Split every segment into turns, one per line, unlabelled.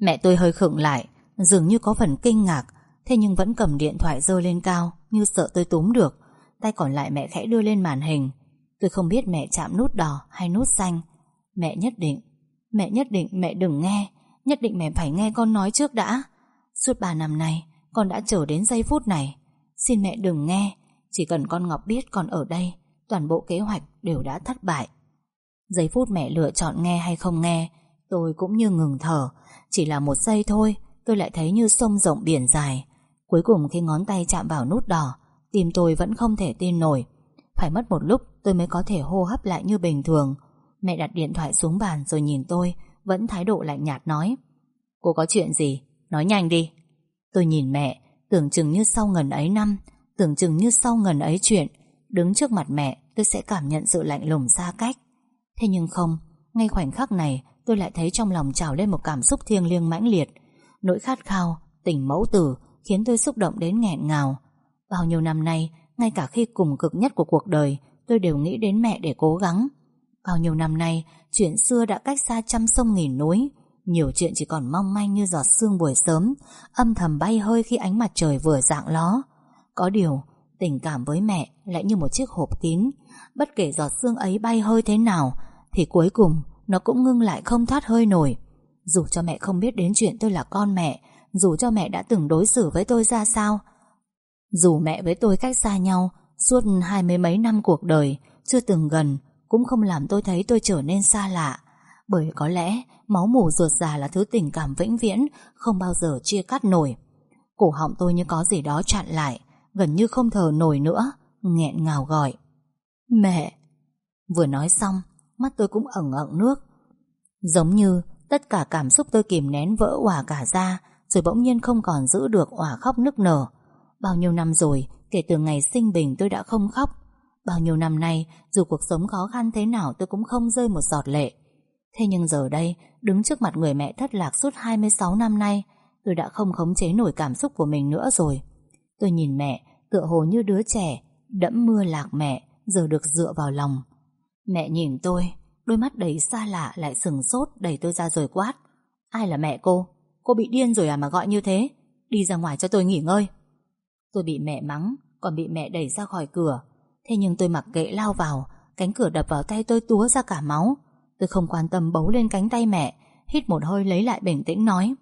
Mẹ tôi hơi khựng lại, dường như có phần kinh ngạc, thế nhưng vẫn cầm điện thoại giơ lên cao, như sợ tôi túm được. Tay còn lại mẹ khẽ đưa lên màn hình. Tôi không biết mẹ chạm nút đỏ hay nút xanh. Mẹ nhất định mẹ đừng nghe. Nhất định mẹ phải nghe con nói trước đã. Suốt 3 năm nay con đã chờ đến giây phút này. Xin mẹ đừng nghe. Chỉ cần con Ngọc biết con ở đây, toàn bộ kế hoạch đều đã thất bại. Giây phút mẹ lựa chọn nghe hay không nghe, tôi cũng như ngừng thở. Chỉ là một giây thôi, tôi lại thấy như sông rộng biển dài. Cuối cùng khi ngón tay chạm vào nút đỏ, tim tôi vẫn không thể tin nổi. Phải mất một lúc tôi mới có thể hô hấp lại như bình thường. Mẹ đặt điện thoại xuống bàn rồi nhìn tôi, vẫn thái độ lạnh nhạt nói: Cô có chuyện gì? Nói nhanh đi. Tôi nhìn mẹ, tưởng chừng như sau ngần ấy năm, tưởng chừng như sau ngần ấy chuyện, đứng trước mặt mẹ tôi sẽ cảm nhận sự lạnh lùng xa cách. Thế nhưng không, ngay khoảnh khắc này tôi lại thấy trong lòng trào lên một cảm xúc thiêng liêng mãnh liệt. Nỗi khát khao, tình mẫu tử khiến tôi xúc động đến nghẹn ngào. Bao nhiêu năm nay, ngay cả khi cùng cực nhất của cuộc đời, tôi đều nghĩ đến mẹ để cố gắng. Bao nhiêu năm nay, chuyện xưa đã cách xa trăm sông nghìn núi. Nhiều chuyện chỉ còn mong manh như giọt sương buổi sớm, âm thầm bay hơi khi ánh mặt trời vừa rạng ló. Có điều, tình cảm với mẹ lại như một chiếc hộp kín. Bất kể giọt sương ấy bay hơi thế nào, thì cuối cùng nó cũng ngưng lại không thoát hơi nổi. Dù cho mẹ không biết đến chuyện tôi là con mẹ, dù cho mẹ đã từng đối xử với tôi ra sao, dù mẹ với tôi cách xa nhau suốt 20 mấy năm cuộc đời, chưa từng gần, cũng không làm tôi thấy tôi trở nên xa lạ. Bởi có lẽ máu mủ ruột già là thứ tình cảm vĩnh viễn, không bao giờ chia cắt nổi. Cổ họng tôi như có gì đó chặn lại, gần như không thở nổi nữa, nghẹn ngào gọi: Mẹ. Vừa nói xong, mắt tôi cũng ẩn ẩn nước. Giống như tất cả cảm xúc tôi kìm nén vỡ òa cả ra, rồi bỗng nhiên không còn giữ được, òa khóc nức nở. Bao nhiêu năm rồi, kể từ ngày sinh Bình tôi đã không khóc. Bao nhiêu năm nay, dù cuộc sống khó khăn thế nào tôi cũng không rơi một giọt lệ. Thế nhưng giờ đây, đứng trước mặt người mẹ thất lạc suốt 26 năm nay, tôi đã không khống chế nổi cảm xúc của mình nữa rồi. Tôi nhìn mẹ, tựa hồ như đứa trẻ đẫm mưa lạc mẹ, giờ được dựa vào lòng. Mẹ nhìn tôi, đôi mắt đầy xa lạ lại sừng sốt, đẩy tôi ra rồi quát: Ai là mẹ cô? Cô bị điên rồi à mà gọi như thế? Đi ra ngoài cho tôi nghỉ ngơi. Tôi bị mẹ mắng, còn bị mẹ đẩy ra khỏi cửa. Thế nhưng tôi mặc kệ lao vào. Cánh cửa đập vào tay tôi túa ra cả máu. Tôi không quan tâm bấu lên cánh tay mẹ, hít một hơi lấy lại bình tĩnh nói: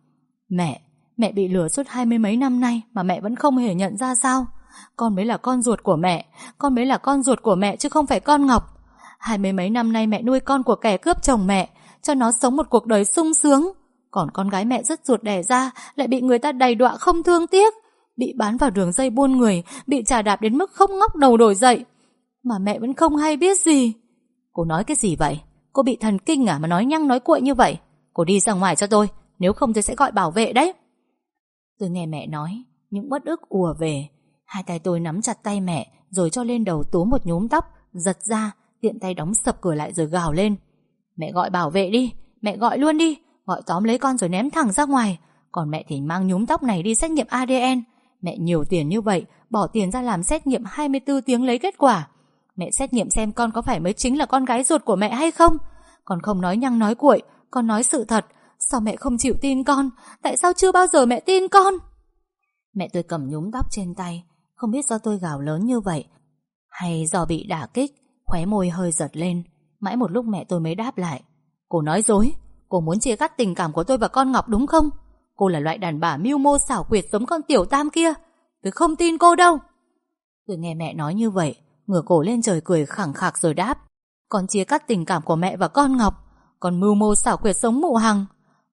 Mẹ bị lừa suốt 20 mấy năm nay mà mẹ vẫn không hề nhận ra sao? Con mới là con ruột của mẹ. Con mới là con ruột của mẹ chứ không phải con Ngọc. 20 mấy năm nay mẹ nuôi con của kẻ cướp chồng mẹ, cho nó sống một cuộc đời sung sướng. Còn con gái mẹ rất ruột đẻ ra lại bị người ta đầy đọa không thương tiếc, bị bán vào đường dây buôn người, bị chà đạp đến mức không ngóc đầu nổi dậy. Mà mẹ vẫn không hay biết gì. Cô nói cái gì vậy? Cô bị thần kinh à mà nói nhăng nói cuội như vậy? Cô đi ra ngoài cho tôi, nếu không tôi sẽ gọi bảo vệ đấy. Tôi nghe mẹ nói, những uất ức ùa về. Hai tay tôi nắm chặt tay mẹ, rồi cho lên đầu túm một nhúm tóc, giật ra, tiện tay đóng sập cửa lại rồi gào lên: Mẹ gọi bảo vệ đi, mẹ gọi luôn đi, gọi tóm lấy con rồi ném thẳng ra ngoài. Còn mẹ thì mang nhúm tóc này đi xét nghiệm ADN. Mẹ nhiều tiền như vậy, bỏ tiền ra làm xét nghiệm 24 tiếng lấy kết quả. Mẹ xét nghiệm xem con có phải mới chính là con gái ruột của mẹ hay không. Con không nói nhăng nói cuội, con nói sự thật. Sao mẹ không chịu tin con? Tại sao chưa bao giờ mẹ tin con? Mẹ tôi cầm nhúm tóc trên tay. Không biết do tôi gào lớn như vậy hay do bị đả kích, khóe môi hơi giật lên. Mãi một lúc mẹ tôi mới đáp lại: Cô nói dối. Cô muốn chia cắt tình cảm của tôi và con Ngọc đúng không? Cô là loại đàn bà mưu mô xảo quyệt giống con tiểu tam kia. Tôi không tin cô đâu. Tôi nghe mẹ nói như vậy, ngửa cổ lên trời cười khẳng khặc rồi đáp: Con chia cắt tình cảm của mẹ và con Ngọc. Con mưu mô xảo quyệt sống mụ hằng.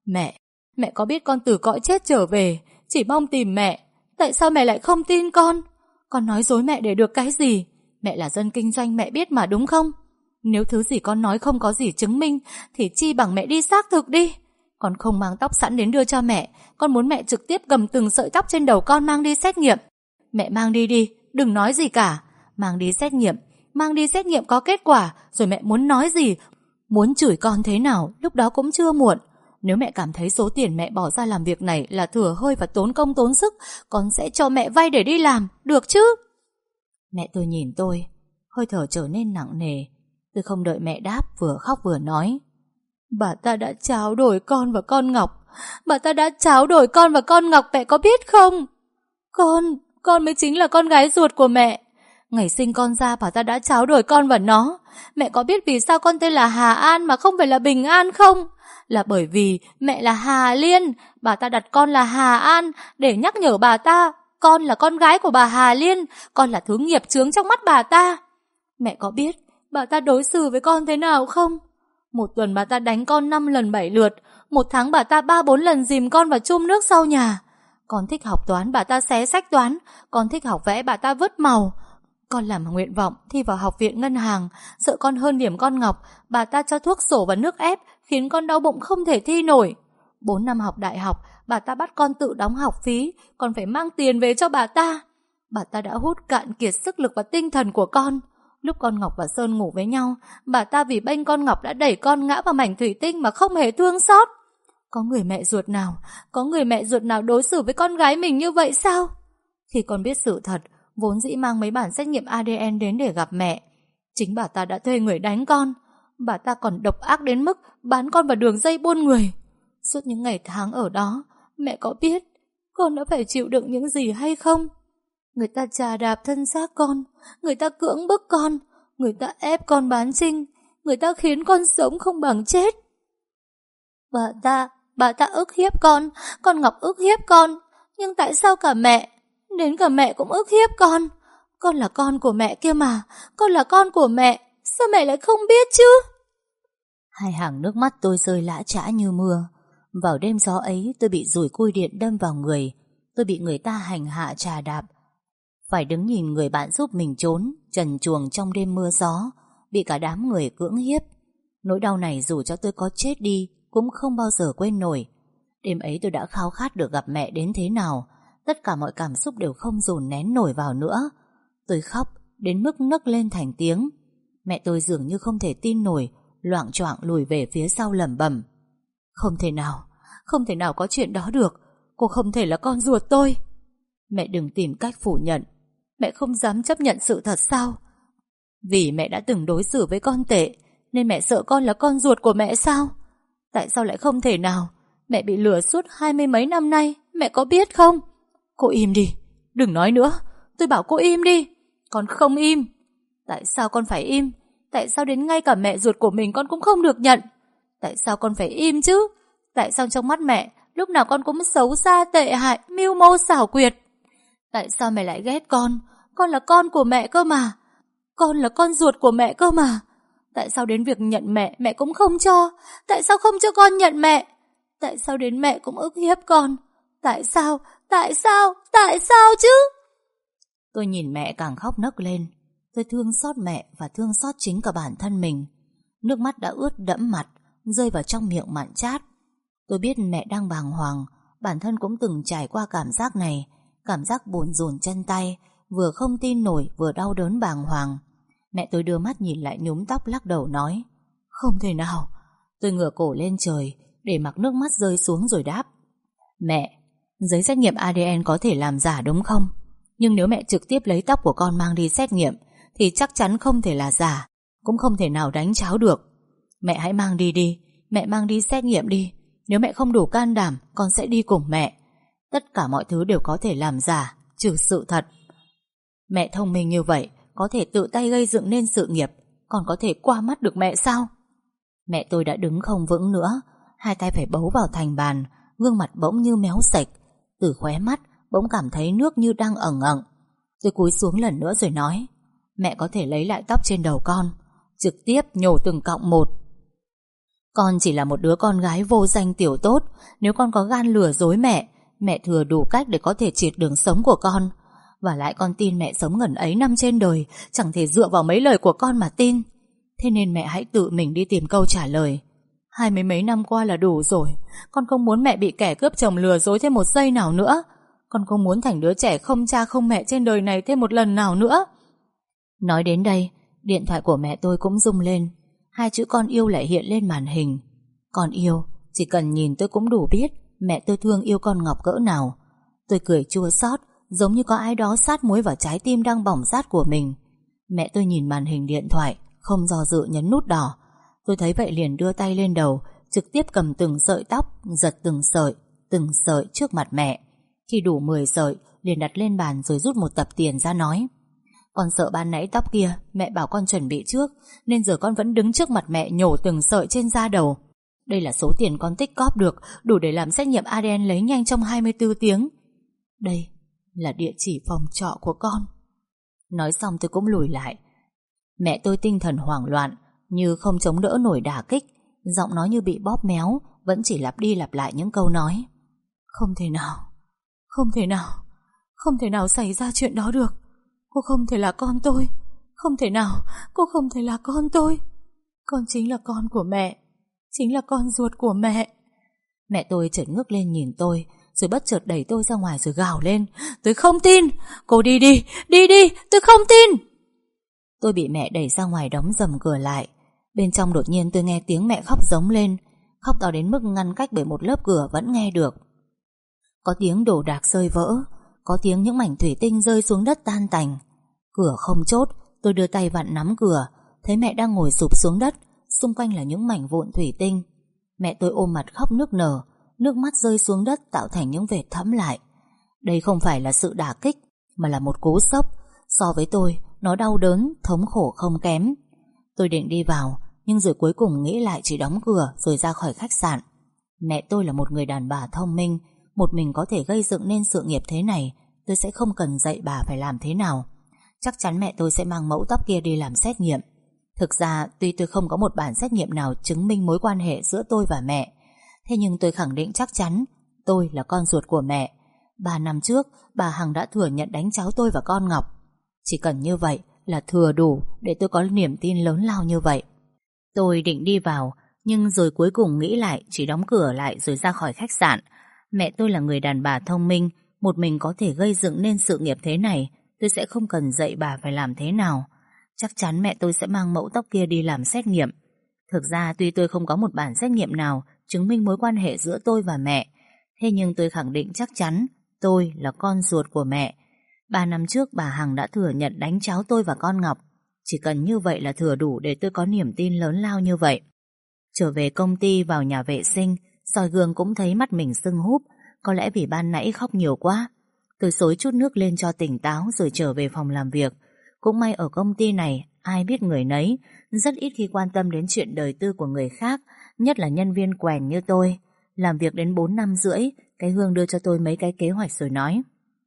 Mẹ có biết con từ cõi chết trở về chỉ mong tìm mẹ. Tại sao mẹ lại không tin con? Con nói dối mẹ để được cái gì? Mẹ là dân kinh doanh mẹ biết mà đúng không? Nếu thứ gì con nói không có gì chứng minh thì chi bằng mẹ đi xác thực đi. Con không mang tóc sẵn đến đưa cho mẹ. Con muốn mẹ trực tiếp cầm từng sợi tóc trên đầu con mang đi xét nghiệm. Mẹ mang đi đi, đừng nói gì cả. Mang đi xét nghiệm có kết quả. Rồi mẹ muốn nói gì, muốn chửi con thế nào, lúc đó cũng chưa muộn. Nếu mẹ cảm thấy số tiền mẹ bỏ ra làm việc này là thừa hơi và tốn công tốn sức, con sẽ cho mẹ vay để đi làm, được chứ? Mẹ tôi nhìn tôi, hơi thở trở nên nặng nề. Tôi không đợi mẹ đáp, vừa khóc vừa nói: Bà ta đã tráo đổi con và con Ngọc. Bà ta đã tráo đổi con và con Ngọc, mẹ có biết không? Con mới chính là con gái ruột của mẹ. Ngày sinh con ra bà ta đã tráo đổi con và nó. Mẹ có biết vì sao con tên là Hà An mà không phải là Bình An không? Là bởi vì mẹ là Hà Liên. Bà ta đặt con là Hà An để nhắc nhở bà ta con là con gái của bà Hà Liên. Con là thứ nghiệp chướng trong mắt bà ta. Mẹ có biết bà ta đối xử với con thế nào không? Một tuần bà ta đánh con 5 lần 7 lượt. Một tháng bà ta 3-4 lần dìm con vào chum nước sau nhà. Con thích học toán bà ta xé sách toán. Con thích học vẽ bà ta vứt màu. Con làm nguyện vọng thi vào học viện ngân hàng. Sợ con hơn điểm con Ngọc, bà ta cho thuốc sổ và nước ép, khiến con đau bụng không thể thi nổi. 4 năm học đại học, bà ta bắt con tự đóng học phí, con phải mang tiền về cho bà ta. Bà ta đã hút cạn kiệt sức lực và tinh thần của con. Lúc con Ngọc và Sơn ngủ với nhau, bà ta vì bênh con Ngọc đã đẩy con ngã vào mảnh thủy tinh mà không hề thương xót. Có người mẹ ruột nào đối xử với con gái mình như vậy sao? Khi con biết sự thật, vốn dĩ mang mấy bản xét nghiệm ADN đến để gặp mẹ, chính bà ta đã thuê người đánh con. Bà ta còn độc ác đến mức bán con vào đường dây buôn người. Suốt những ngày tháng ở đó, mẹ có biết con đã phải chịu đựng những gì hay không? Người ta chà đạp thân xác con, người ta cưỡng bức con, người ta ép con bán trinh, người ta khiến con sống không bằng chết. Bà ta ức hiếp con Ngọc ức hiếp con. Nhưng tại sao đến cả mẹ cũng ức hiếp con? Con là con của mẹ kia mà, con là con của mẹ, sao mẹ lại không biết chứ? Hai hàng nước mắt tôi rơi lã chã như mưa. Vào đêm gió ấy tôi bị dùi cui điện đâm vào người. Tôi bị người ta hành hạ chà đạp. Phải đứng nhìn người bạn giúp mình trốn, trần truồng trong đêm mưa gió, bị cả đám người cưỡng hiếp. Nỗi đau này dù cho tôi có chết đi cũng không bao giờ quên nổi. Đêm ấy tôi đã khao khát được gặp mẹ đến thế nào. Tất cả mọi cảm xúc đều không dồn nén nổi vào nữa. Tôi khóc đến mức nấc lên thành tiếng. Mẹ tôi dường như không thể tin nổi, loạng choạng lùi về phía sau lẩm bẩm: Không thể nào có chuyện đó được. Cô không thể là con ruột tôi. Mẹ đừng tìm cách phủ nhận. Mẹ không dám chấp nhận sự thật sao? Vì mẹ đã từng đối xử với con tệ nên mẹ sợ con là con ruột của mẹ sao? Tại sao lại không thể nào? Mẹ bị lừa suốt 20 mấy năm nay, mẹ có biết không? Cô im đi, đừng nói nữa. Tôi bảo cô im đi. Con không im. Tại sao con phải im? Tại sao đến ngay cả mẹ ruột của mình con cũng không được nhận? Tại sao con phải im chứ? Tại sao trong mắt mẹ lúc nào con cũng xấu xa, tệ hại, mưu mô xảo quyệt? Tại sao mẹ lại ghét con? Con là con của mẹ cơ mà. Con là con ruột của mẹ cơ mà. Tại sao đến việc nhận mẹ, mẹ cũng không cho? Tại sao không cho con nhận mẹ? Tại sao đến mẹ cũng ức hiếp con? Tại sao? Tại sao? Tại sao chứ? Tôi nhìn mẹ càng khóc nấc lên. Tôi thương xót mẹ và thương xót chính cả bản thân mình. Nước mắt đã ướt đẫm mặt, rơi vào trong miệng mặn chát. Tôi biết mẹ đang bàng hoàng. Bản thân cũng từng trải qua cảm giác này. Cảm giác bồn rồn chân tay, vừa không tin nổi vừa đau đớn bàng hoàng. Mẹ tôi đưa mắt nhìn lại nhúm tóc lắc đầu nói: Không thể nào. Tôi ngửa cổ lên trời để mặc nước mắt rơi xuống rồi đáp: Mẹ, giấy xét nghiệm ADN có thể làm giả đúng không? Nhưng nếu mẹ trực tiếp lấy tóc của con mang đi xét nghiệm thì chắc chắn không thể là giả, cũng không thể nào đánh cháo được. Mẹ hãy mang đi đi. Mẹ mang đi xét nghiệm đi. Nếu mẹ không đủ can đảm, con sẽ đi cùng mẹ. Tất cả mọi thứ đều có thể làm giả, trừ sự thật. Mẹ thông minh như vậy, có thể tự tay gây dựng nên sự nghiệp, còn có thể qua mắt được mẹ sao? Mẹ tôi đã đứng không vững nữa, hai tay phải bấu vào thành bàn, gương mặt bỗng như méo sạch. Từ khóe mắt bỗng cảm thấy nước như đang ẩn ẩn. Tôi cúi xuống lần nữa rồi nói: Mẹ có thể lấy lại tóc trên đầu con, trực tiếp nhổ từng cọng một. Con chỉ là một đứa con gái vô danh tiểu tốt. Nếu con có gan lừa dối mẹ thừa đủ cách để có thể triệt đường sống của con. Và lại con tin mẹ sống ngần ấy năm trên đời chẳng thể dựa vào mấy lời của con mà tin. Thế nên mẹ hãy tự mình đi tìm câu trả lời. 20 mấy năm qua là đủ rồi. Con không muốn mẹ bị kẻ cướp chồng lừa dối thêm một giây nào nữa. Con không muốn thành đứa trẻ không cha không mẹ trên đời này thêm một lần nào nữa. Nói đến đây, điện thoại của mẹ tôi cũng rung lên. Hai chữ con yêu lại hiện lên màn hình. Con yêu, chỉ cần nhìn tôi cũng đủ biết mẹ tôi thương yêu con Ngọc cỡ nào. Tôi cười chua xót, giống như có ai đó sát muối vào trái tim đang bỏng rát của mình. Mẹ tôi nhìn màn hình điện thoại, không do dự nhấn nút đỏ. Tôi thấy vậy liền đưa tay lên đầu, trực tiếp cầm từng sợi tóc, giật từng sợi trước mặt mẹ. Khi đủ 10 sợi, liền đặt lên bàn rồi rút một tập tiền ra nói: Con sợ ban nãy tóc kia mẹ bảo con chuẩn bị trước, nên giờ con vẫn đứng trước mặt mẹ nhổ từng sợi trên da đầu. Đây là số tiền con tích cóp được, đủ để làm xét nghiệm ADN lấy nhanh trong 24 tiếng. Đây là địa chỉ phòng trọ của con. Nói xong tôi cũng lùi lại. Mẹ tôi tinh thần hoảng loạn, như không chống đỡ nổi đả kích, giọng nói như bị bóp méo, vẫn chỉ lặp đi lặp lại những câu nói: Không thể nào, không thể nào, không thể nào xảy ra chuyện đó được. Cô không thể là con tôi. Không thể nào, cô không thể là con tôi. Con chính là con của mẹ, chính là con ruột của mẹ. Mẹ tôi chợt ngước lên nhìn tôi, rồi bất chợt đẩy tôi ra ngoài rồi gào lên: Tôi không tin, cô đi đi, đi đi, tôi không tin. Tôi bị mẹ đẩy ra ngoài đóng dầm cửa lại. Bên trong đột nhiên tôi nghe tiếng mẹ khóc giống lên, khóc to đến mức ngăn cách bởi một lớp cửa vẫn nghe được. Có tiếng đồ đạc rơi vỡ, có tiếng những mảnh thủy tinh rơi xuống đất tan tành. Cửa không chốt, tôi đưa tay vặn nắm cửa, thấy mẹ đang ngồi sụp xuống đất, xung quanh là những mảnh vụn thủy tinh. Mẹ tôi ôm mặt khóc nức nở, nước mắt rơi xuống đất tạo thành những vệt thẫm lại. Đây không phải là sự đả kích, mà là một cú sốc. So với tôi, nó đau đớn, thống khổ không kém. Tôi định đi vào, nhưng rồi cuối cùng nghĩ lại chỉ đóng cửa rồi ra khỏi khách sạn. Mẹ tôi là một người đàn bà thông minh, một mình có thể gây dựng nên sự nghiệp thế này. Tôi sẽ không cần dạy bà phải làm thế nào. Chắc chắn mẹ tôi sẽ mang mẫu tóc kia đi làm xét nghiệm. Thực ra tuy tôi không có một bản xét nghiệm nào chứng minh mối quan hệ giữa tôi và mẹ, thế nhưng tôi khẳng định chắc chắn tôi là con ruột của mẹ. 3 năm trước bà Hằng đã thừa nhận đánh cháu tôi và con Ngọc. Chỉ cần như vậy là thừa đủ để tôi có niềm tin lớn lao như vậy. Tôi định đi vào, nhưng rồi cuối cùng nghĩ lại chỉ đóng cửa lại rồi ra khỏi khách sạn. Mẹ tôi là người đàn bà thông minh, một mình có thể gây dựng nên sự nghiệp thế này. Tôi sẽ không cần dạy bà phải làm thế nào. Chắc chắn mẹ tôi sẽ mang mẫu tóc kia đi làm xét nghiệm. Thực ra tuy tôi không có một bản xét nghiệm nào chứng minh mối quan hệ giữa tôi và mẹ, thế nhưng tôi khẳng định chắc chắn tôi là con ruột của mẹ. 3 năm trước bà Hằng đã thừa nhận đánh cháu tôi và con Ngọc. Chỉ cần như vậy là thừa đủ để tôi có niềm tin lớn lao như vậy. Trở về công ty, vào nhà vệ sinh, soi gương cũng thấy mắt mình sưng húp. Có lẽ vì ban nãy khóc nhiều quá. Tôi xối chút nước lên cho tỉnh táo rồi trở về phòng làm việc. Cũng may ở công ty này ai biết người nấy, rất ít khi quan tâm đến chuyện đời tư của người khác, nhất là nhân viên quèn như tôi. Làm việc đến 4 năm rưỡi, cái Hương đưa cho tôi mấy cái kế hoạch rồi nói: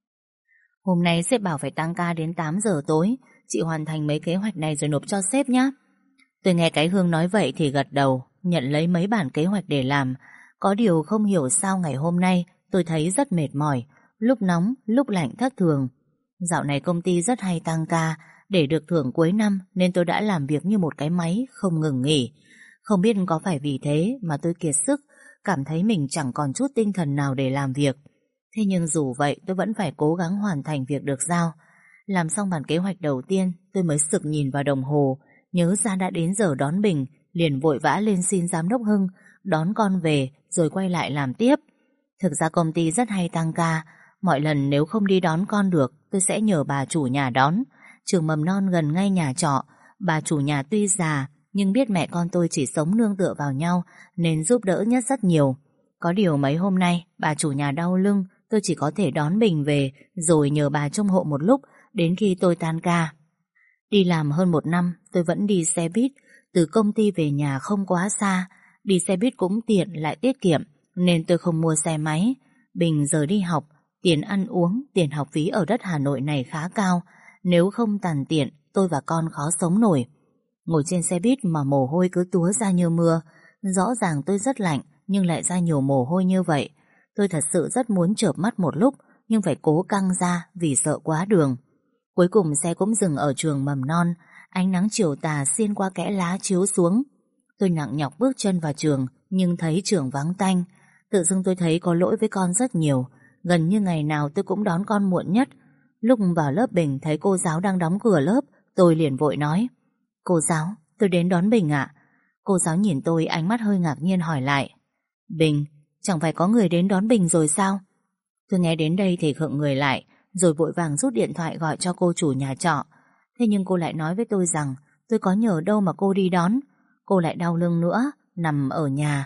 Hôm nay sếp bảo phải tăng ca đến 8 giờ tối, chị hoàn thành mấy kế hoạch này rồi nộp cho sếp nhé. Tôi nghe cái Hương nói vậy thì gật đầu, nhận lấy mấy bản kế hoạch để làm. Có điều không hiểu sao ngày hôm nay tôi thấy rất mệt mỏi, lúc nóng, lúc lạnh thất thường. Dạo này công ty rất hay tăng ca, để được thưởng cuối năm nên tôi đã làm việc như một cái máy, không ngừng nghỉ. Không biết có phải vì thế mà tôi kiệt sức, cảm thấy mình chẳng còn chút tinh thần nào để làm việc. Thế nhưng dù vậy tôi vẫn phải cố gắng hoàn thành việc được giao. Làm xong bản kế hoạch đầu tiên, tôi mới sực nhìn vào đồng hồ, nhớ ra đã đến giờ đón Bình, liền vội vã lên xin giám đốc Hưng đón con về rồi quay lại làm tiếp. Thực ra công ty rất hay tăng ca, mọi lần nếu không đi đón con được, tôi sẽ nhờ bà chủ nhà đón. Trường mầm non gần ngay nhà trọ, bà chủ nhà tuy già nhưng biết mẹ con tôi chỉ sống nương tựa vào nhau nên giúp đỡ nhất rất nhiều. Có điều mấy hôm nay bà chủ nhà đau lưng, tôi chỉ có thể đón Bình về rồi nhờ bà trông hộ một lúc đến khi tôi tan ca. Đi làm hơn 1 năm, tôi vẫn đi xe buýt, từ công ty về nhà không quá xa. Đi xe buýt cũng tiện lại tiết kiệm, nên tôi không mua xe máy. Bình giờ đi học, tiền ăn uống, tiền học phí ở đất Hà Nội này khá cao. Nếu không tàn tiện, tôi và con khó sống nổi. Ngồi trên xe buýt mà mồ hôi cứ túa ra như mưa. Rõ ràng tôi rất lạnh, nhưng lại ra nhiều mồ hôi như vậy. Tôi thật sự rất muốn chợp mắt một lúc, nhưng phải cố căng ra vì sợ quá đường. Cuối cùng xe cũng dừng ở trường mầm non. Ánh nắng chiều tà xiên qua kẽ lá chiếu xuống. Tôi nặng nhọc bước chân vào trường, nhưng thấy trường vắng tanh. Tự dưng tôi thấy có lỗi với con rất nhiều. Gần như ngày nào tôi cũng đón con muộn nhất. Lúc vào lớp Bình thấy cô giáo đang đóng cửa lớp, tôi liền vội nói: Cô giáo, tôi đến đón Bình ạ. Cô giáo nhìn tôi ánh mắt hơi ngạc nhiên hỏi lại: Bình, chẳng phải có người đến đón Bình rồi sao? Tôi nghe đến đây thì khựng người lại, rồi vội vàng rút điện thoại gọi cho cô chủ nhà trọ. Thế nhưng cô lại nói với tôi rằng tôi có nhờ đâu mà cô đi đón. Cô lại đau lưng nữa, nằm ở nhà.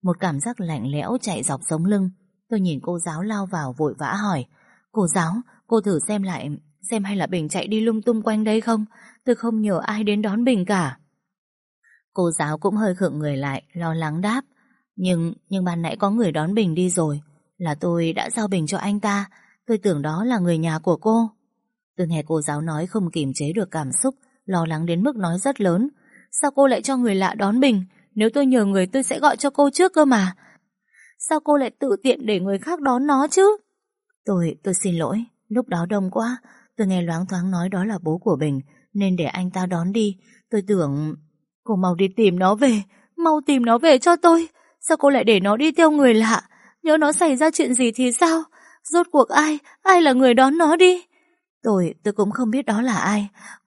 Một cảm giác lạnh lẽo chạy dọc sống lưng. Tôi nhìn cô giáo lao vào vội vã hỏi: Cô giáo, cô thử xem lại xem hay là Bình chạy đi lung tung quanh đây không? Tôi không nhờ ai đến đón Bình cả. Cô giáo cũng hơi khựng người lại, lo lắng đáp: Nhưng ban nãy có người đón Bình đi rồi. Là tôi đã giao Bình cho anh ta. Tôi tưởng đó là người nhà của cô. Tôi nghe cô giáo nói không kìm chế được cảm xúc, lo lắng đến mức nói rất lớn: Sao cô lại cho người lạ đón Bình? Nếu tôi nhờ người tôi sẽ gọi cho cô trước cơ mà. Sao cô lại tự tiện để người khác đón nó chứ? Tôi xin lỗi, lúc đó đông quá. Tôi nghe loáng thoáng nói đó là bố của Bình, nên để anh ta đón đi. Tôi tưởng... Cô mau đi tìm nó về, mau tìm nó về cho tôi. Sao cô lại để nó đi theo người lạ? Nhớ nó xảy ra chuyện gì thì sao? Rốt cuộc ai là người đón nó đi? Tôi cũng không biết đó là ai.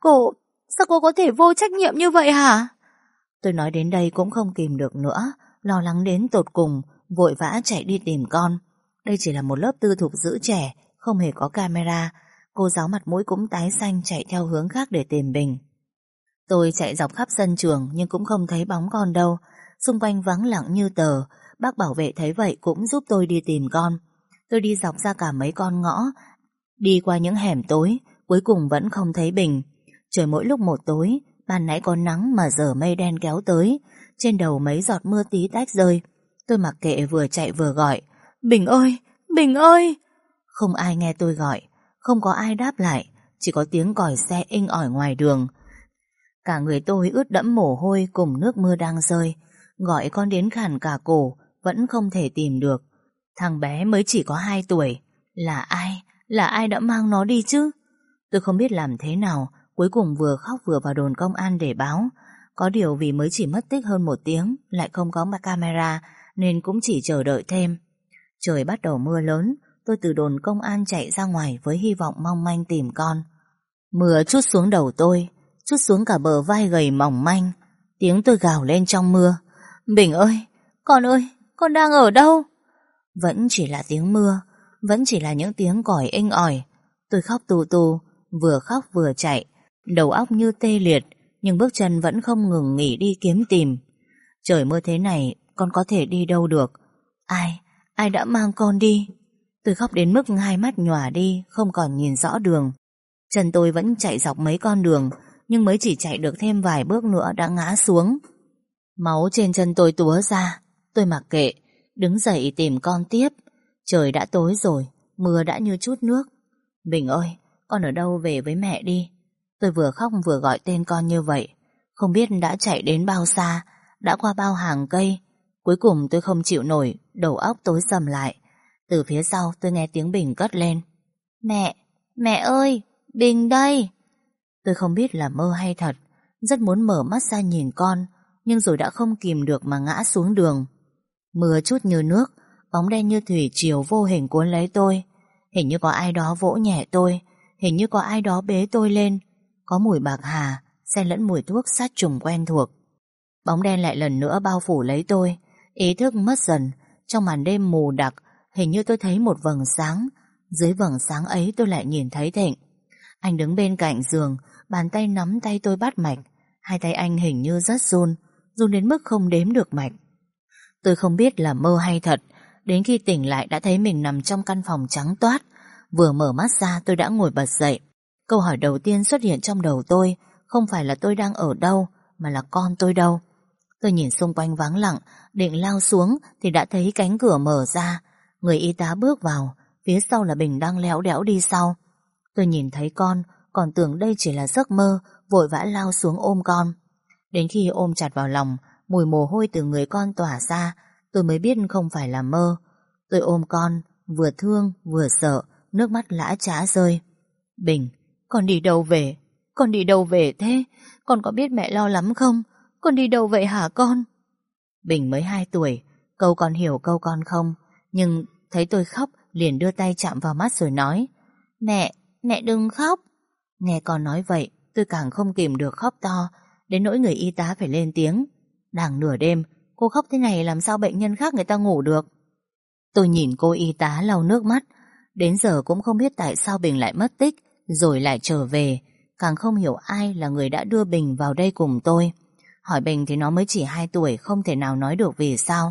Sao cô có thể vô trách nhiệm như vậy hả? Tôi nói đến đây cũng không kìm được nữa, lo lắng đến tột cùng, vội vã chạy đi tìm con. Đây chỉ là một lớp tư thục giữ trẻ, không hề có camera. Cô giáo mặt mũi cũng tái xanh chạy theo hướng khác để tìm Bình. Tôi chạy dọc khắp sân trường nhưng cũng không thấy bóng con đâu. Xung quanh vắng lặng như tờ. Bác bảo vệ thấy vậy cũng giúp tôi đi tìm con. Tôi đi dọc ra cả mấy con ngõ, đi qua những hẻm tối, cuối cùng vẫn không thấy Bình. Trời mỗi lúc một tối, ban nãy có nắng mà giờ mây đen kéo tới, trên đầu mấy giọt mưa tí tách rơi. Tôi mặc kệ vừa chạy vừa gọi: Bình ơi, Bình ơi! Không ai nghe tôi gọi, không có ai đáp lại, chỉ có tiếng còi xe inh ỏi ngoài đường. Cả người tôi ướt đẫm mồ hôi cùng nước mưa đang rơi. Gọi con đến khản cả cổ, vẫn không thể tìm được. Thằng bé mới chỉ có 2 tuổi. Là ai? Là ai đã mang nó đi chứ? Tôi không biết làm thế nào, cuối cùng vừa khóc vừa vào đồn công an để báo. Có điều vì mới chỉ mất tích hơn 1 tiếng, lại không có camera, nên cũng chỉ chờ đợi thêm. Trời bắt đầu mưa lớn, tôi từ đồn công an chạy ra ngoài với hy vọng mong manh tìm con. Mưa trút xuống đầu tôi, trút xuống cả bờ vai gầy mỏng manh. Tiếng tôi gào lên trong mưa: Bình ơi, con đang ở đâu? Vẫn chỉ là tiếng mưa, vẫn chỉ là những tiếng còi inh ỏi. Tôi khóc tù tù, vừa khóc vừa chạy, đầu óc như tê liệt, nhưng bước chân vẫn không ngừng nghỉ đi kiếm tìm. Trời mưa thế này, con có thể đi đâu được? Ai đã mang con đi? Tôi khóc đến mức 2 mắt nhòa đi, không còn nhìn rõ đường. Chân tôi vẫn chạy dọc mấy con đường, nhưng mới chỉ chạy được thêm vài bước nữa đã ngã xuống. Máu trên chân tôi túa ra. Tôi mặc kệ, đứng dậy tìm con tiếp. Trời đã tối rồi, mưa đã như chút nước. Bình ơi, con ở đâu về với mẹ đi. Tôi vừa khóc vừa gọi tên con như vậy. Không biết đã chạy đến bao xa, đã qua bao hàng cây. Cuối cùng tôi không chịu nổi, đầu óc tối sầm lại. Từ phía sau tôi nghe tiếng Bình cất lên: Mẹ ơi, Bình đây. Tôi không biết là mơ hay thật, rất muốn mở mắt ra nhìn con, nhưng rồi đã không kìm được mà ngã xuống đường. Mưa chút như nước, bóng đen như thủy triều vô hình cuốn lấy tôi. Hình như có ai đó vỗ nhẹ tôi, hình như có ai đó bế tôi lên. Có mùi bạc hà xen lẫn mùi thuốc sát trùng quen thuộc. Bóng đen lại lần nữa bao phủ lấy tôi. Ý thức mất dần. Trong màn đêm mù đặc, hình như tôi thấy một vầng sáng. Dưới vầng sáng ấy tôi lại nhìn thấy Thịnh. Anh đứng bên cạnh giường, bàn tay nắm tay tôi bắt mạch. Hai tay anh hình như rất run, run đến mức không đếm được mạch. Tôi không biết là mơ hay thật. Đến khi tỉnh lại đã thấy mình nằm trong căn phòng trắng toát. Vừa mở mắt ra tôi đã ngồi bật dậy. Câu hỏi đầu tiên xuất hiện trong đầu tôi không phải là tôi đang ở đâu, mà là con tôi đâu. Tôi nhìn xung quanh vắng lặng, định lao xuống thì đã thấy cánh cửa mở ra. Người y tá bước vào, phía sau là Bình đang léo đẽo đi sau. Tôi nhìn thấy con, còn tưởng đây chỉ là giấc mơ, vội vã lao xuống ôm con. Đến khi ôm chặt vào lòng, mùi mồ hôi từ người con tỏa ra, tôi mới biết không phải là mơ. Tôi ôm con, vừa thương vừa sợ, nước mắt lã chã rơi. Bình, con đi đâu về? Con đi đâu về thế? Con có biết mẹ lo lắm không? Con đi đâu vậy hả con? Bình mới 2 tuổi, câu con hiểu câu con không. Nhưng thấy tôi khóc, liền đưa tay chạm vào mắt rồi nói: Mẹ đừng khóc. Nghe con nói vậy, tôi càng không kìm được khóc to, đến nỗi người y tá phải lên tiếng: Đang nửa đêm, cô khóc thế này làm sao bệnh nhân khác người ta ngủ được? Tôi nhìn cô y tá lau nước mắt. Đến giờ cũng không biết tại sao Bình lại mất tích, rồi lại trở về. Càng không hiểu ai là người đã đưa Bình vào đây cùng tôi. Hỏi Bình thì nó mới chỉ 2 tuổi, không thể nào nói được vì sao.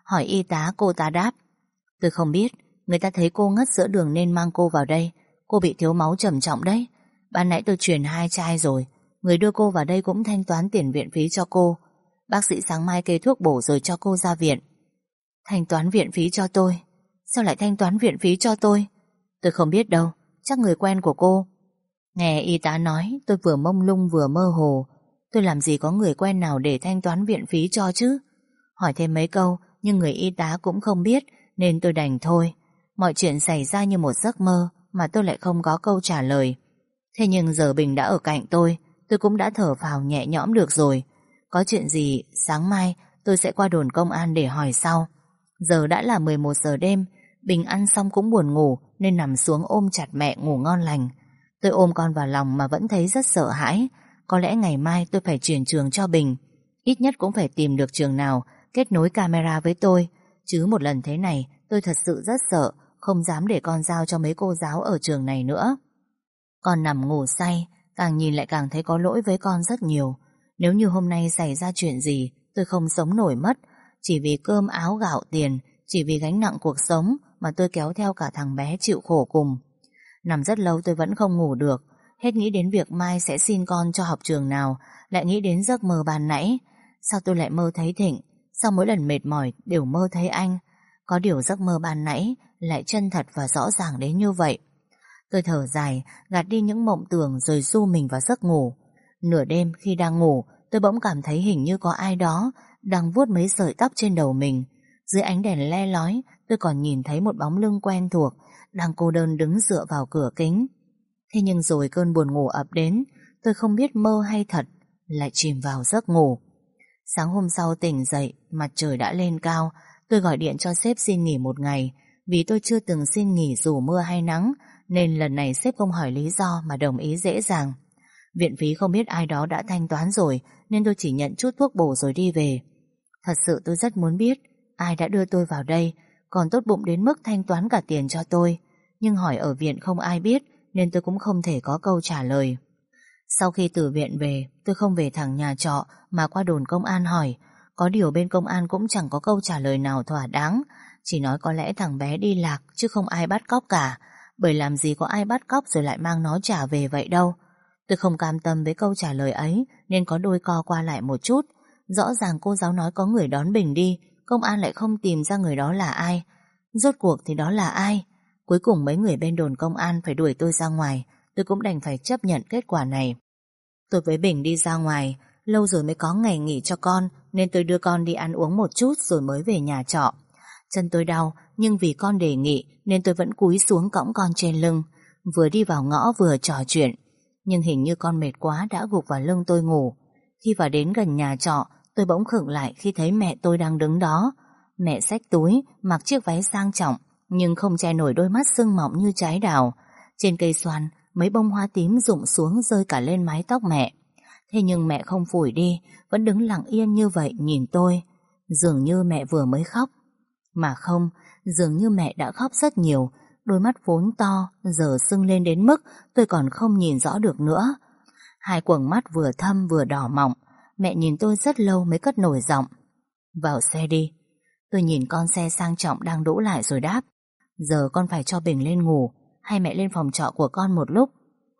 Hỏi y tá, cô ta đáp: tôi không biết, người ta thấy cô ngất giữa đường nên mang cô vào đây. Cô bị thiếu máu trầm trọng đấy. Ban nãy tôi truyền 2 chai rồi. Người đưa cô vào đây cũng thanh toán tiền viện phí cho cô. Bác sĩ sáng mai kê thuốc bổ rồi cho cô ra viện. Thanh toán viện phí cho tôi? Sao lại thanh toán viện phí cho tôi? Tôi không biết đâu, chắc người quen của cô. Nghe y tá nói, tôi vừa mông lung vừa mơ hồ. Tôi làm gì có người quen nào để thanh toán viện phí cho chứ? Hỏi thêm mấy câu, nhưng người y tá cũng không biết, nên tôi đành thôi. Mọi chuyện xảy ra như một giấc mơ, mà tôi lại không có câu trả lời. Thế nhưng giờ Bình đã ở cạnh tôi cũng đã thở phào nhẹ nhõm được rồi. Có chuyện gì, sáng mai tôi sẽ qua đồn công an để hỏi sau. Giờ đã là 11 giờ đêm, Bình ăn xong cũng buồn ngủ nên nằm xuống ôm chặt mẹ ngủ ngon lành. Tôi ôm con vào lòng mà vẫn thấy rất sợ hãi. Có lẽ ngày mai tôi phải chuyển trường cho Bình. Ít nhất cũng phải tìm được trường nào kết nối camera với tôi. Chứ một lần thế này tôi thật sự rất sợ, không dám để con giao cho mấy cô giáo ở trường này nữa. Con nằm ngủ say, càng nhìn lại càng thấy có lỗi với con rất nhiều. Nếu như hôm nay xảy ra chuyện gì, tôi không sống nổi mất. Chỉ vì cơm áo gạo tiền, chỉ vì gánh nặng cuộc sống mà tôi kéo theo cả thằng bé chịu khổ cùng. Nằm rất lâu tôi vẫn không ngủ được. Hết nghĩ đến việc mai sẽ xin con cho học trường nào, lại nghĩ đến giấc mơ ban nãy. Sao tôi lại mơ thấy Thịnh? Sao mỗi lần mệt mỏi đều mơ thấy anh? Có điều giấc mơ ban nãy lại chân thật và rõ ràng đến như vậy. Tôi thở dài, gạt đi những mộng tưởng rồi du mình vào giấc ngủ. Nửa đêm khi đang ngủ, tôi bỗng cảm thấy hình như có ai đó đang vuốt mấy sợi tóc trên đầu mình. Dưới ánh đèn le lói, tôi còn nhìn thấy một bóng lưng quen thuộc đang cô đơn đứng dựa vào cửa kính. Thế nhưng rồi cơn buồn ngủ ập đến, tôi không biết mơ hay thật, lại chìm vào giấc ngủ. Sáng hôm sau tỉnh dậy, mặt trời đã lên cao. Tôi gọi điện cho sếp xin nghỉ một ngày. Vì tôi chưa từng xin nghỉ dù mưa hay nắng, nên lần này sếp không hỏi lý do mà đồng ý dễ dàng. Viện phí không biết ai đó đã thanh toán rồi, nên tôi chỉ nhận chút thuốc bổ rồi đi về. Thật sự tôi rất muốn biết ai đã đưa tôi vào đây, còn tốt bụng đến mức thanh toán cả tiền cho tôi. Nhưng hỏi ở viện không ai biết, nên tôi cũng không thể có câu trả lời. Sau khi từ viện về, tôi không về thẳng nhà trọ mà qua đồn công an hỏi. Có điều bên công an cũng chẳng có câu trả lời nào thỏa đáng. Chỉ nói có lẽ thằng bé đi lạc chứ không ai bắt cóc cả. Bởi làm gì có ai bắt cóc rồi lại mang nó trả về vậy đâu. Tôi không cam tâm với câu trả lời ấy, nên có đôi co qua lại một chút. Rõ ràng cô giáo nói có người đón Bình đi, công an lại không tìm ra người đó là ai. Rốt cuộc thì đó là ai? Cuối cùng mấy người bên đồn công an phải đuổi tôi ra ngoài. Tôi cũng đành phải chấp nhận kết quả này. Tôi với Bình đi ra ngoài, lâu rồi mới có ngày nghỉ cho con, nên tôi đưa con đi ăn uống một chút rồi mới về nhà trọ. Chân tôi đau, nhưng vì con đề nghị nên tôi vẫn cúi xuống cõng con trên lưng, vừa đi vào ngõ vừa trò chuyện. Nhưng hình như con mệt quá đã gục vào lưng tôi ngủ. Khi vào đến gần nhà trọ, tôi bỗng khựng lại khi thấy mẹ tôi đang đứng đó. Mẹ xách túi, mặc chiếc váy sang trọng, nhưng không che nổi đôi mắt sưng mọng như trái đào. Trên cây xoan, mấy bông hoa tím rụng xuống rơi cả lên mái tóc mẹ. Thế nhưng mẹ không phủi đi, vẫn đứng lặng yên như vậy nhìn tôi. Dường như mẹ vừa mới khóc. Mà không, dường như mẹ đã khóc rất nhiều. Đôi mắt vốn to, giờ sưng lên đến mức tôi còn không nhìn rõ được nữa. Hai quầng mắt vừa thâm vừa đỏ mọng. Mẹ nhìn tôi rất lâu mới cất nổi giọng: vào xe đi. Tôi nhìn con xe sang trọng đang đỗ lại rồi đáp: giờ con phải cho Bình lên ngủ, hay mẹ lên phòng trọ của con một lúc?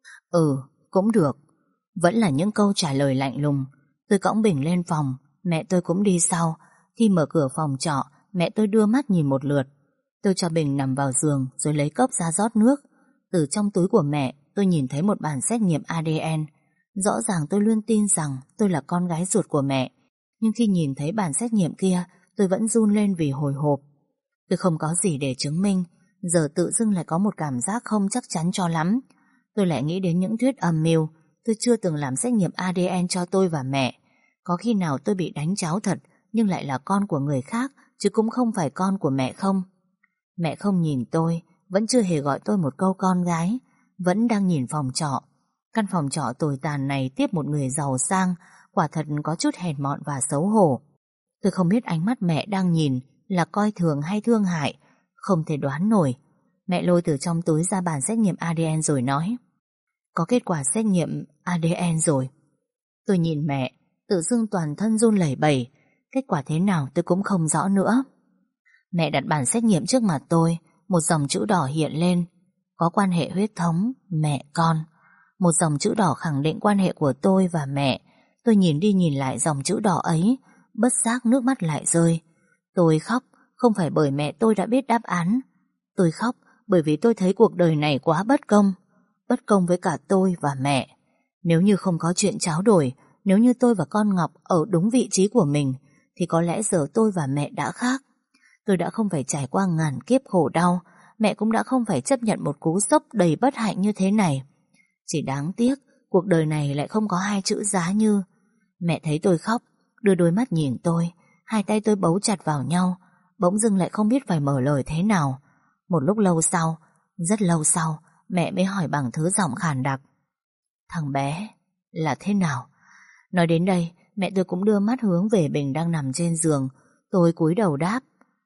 Ừ, cũng được. Vẫn là những câu trả lời lạnh lùng. Tôi cõng Bình lên phòng, mẹ tôi cũng đi sau. Khi mở cửa phòng trọ, mẹ tôi đưa mắt nhìn một lượt. Tôi cho Bình nằm vào giường rồi lấy cốc ra rót nước. Từ trong túi của mẹ, tôi nhìn thấy một bản xét nghiệm ADN. Rõ ràng tôi luôn tin rằng tôi là con gái ruột của mẹ. Nhưng khi nhìn thấy bản xét nghiệm kia, tôi vẫn run lên vì hồi hộp. Tôi không có gì để chứng minh, giờ tự dưng lại có một cảm giác không chắc chắn cho lắm. Tôi lại nghĩ đến những thuyết âm mưu. Tôi chưa từng làm xét nghiệm ADN cho tôi và mẹ. Có khi nào tôi bị đánh tráo thật, nhưng lại là con của người khác, chứ cũng không phải con của mẹ không? Mẹ không nhìn tôi, vẫn chưa hề gọi tôi một câu con gái, vẫn đang nhìn phòng trọ. Căn phòng trọ tồi tàn này tiếp một người giàu sang, quả thật có chút hèn mọn và xấu hổ. Tôi không biết ánh mắt mẹ đang nhìn là coi thường hay thương hại, không thể đoán nổi. Mẹ lôi từ trong túi ra bản xét nghiệm ADN rồi nói: có kết quả xét nghiệm ADN rồi. Tôi nhìn mẹ, tự dưng toàn thân run lẩy bẩy. Kết quả thế nào tôi cũng không rõ nữa. Mẹ đặt bản xét nghiệm trước mặt tôi. Một dòng chữ đỏ hiện lên: có quan hệ huyết thống, mẹ con. Một dòng chữ đỏ khẳng định quan hệ của tôi và mẹ. Tôi nhìn đi nhìn lại dòng chữ đỏ ấy, bất giác nước mắt lại rơi. Tôi khóc không phải bởi mẹ tôi đã biết đáp án. Tôi khóc bởi vì tôi thấy cuộc đời này quá bất công. Bất công với cả tôi và mẹ. Nếu như không có chuyện tráo đổi, nếu như tôi và con Ngọc ở đúng vị trí của mình, thì có lẽ giờ tôi và mẹ đã khác. Tôi đã không phải trải qua ngàn kiếp khổ đau, mẹ cũng đã không phải chấp nhận một cú sốc đầy bất hạnh như thế này. Chỉ đáng tiếc, cuộc đời này lại không có hai chữ giá như. Mẹ thấy tôi khóc, đưa đôi mắt nhìn tôi, hai tay tôi bấu chặt vào nhau, bỗng dưng lại không biết phải mở lời thế nào. Một lúc lâu sau, rất lâu sau, mẹ mới hỏi bằng thứ giọng khàn đặc: thằng bé là thế nào? Nói đến đây, mẹ tôi cũng đưa mắt hướng về Bình đang nằm trên giường. Tôi cúi đầu đáp: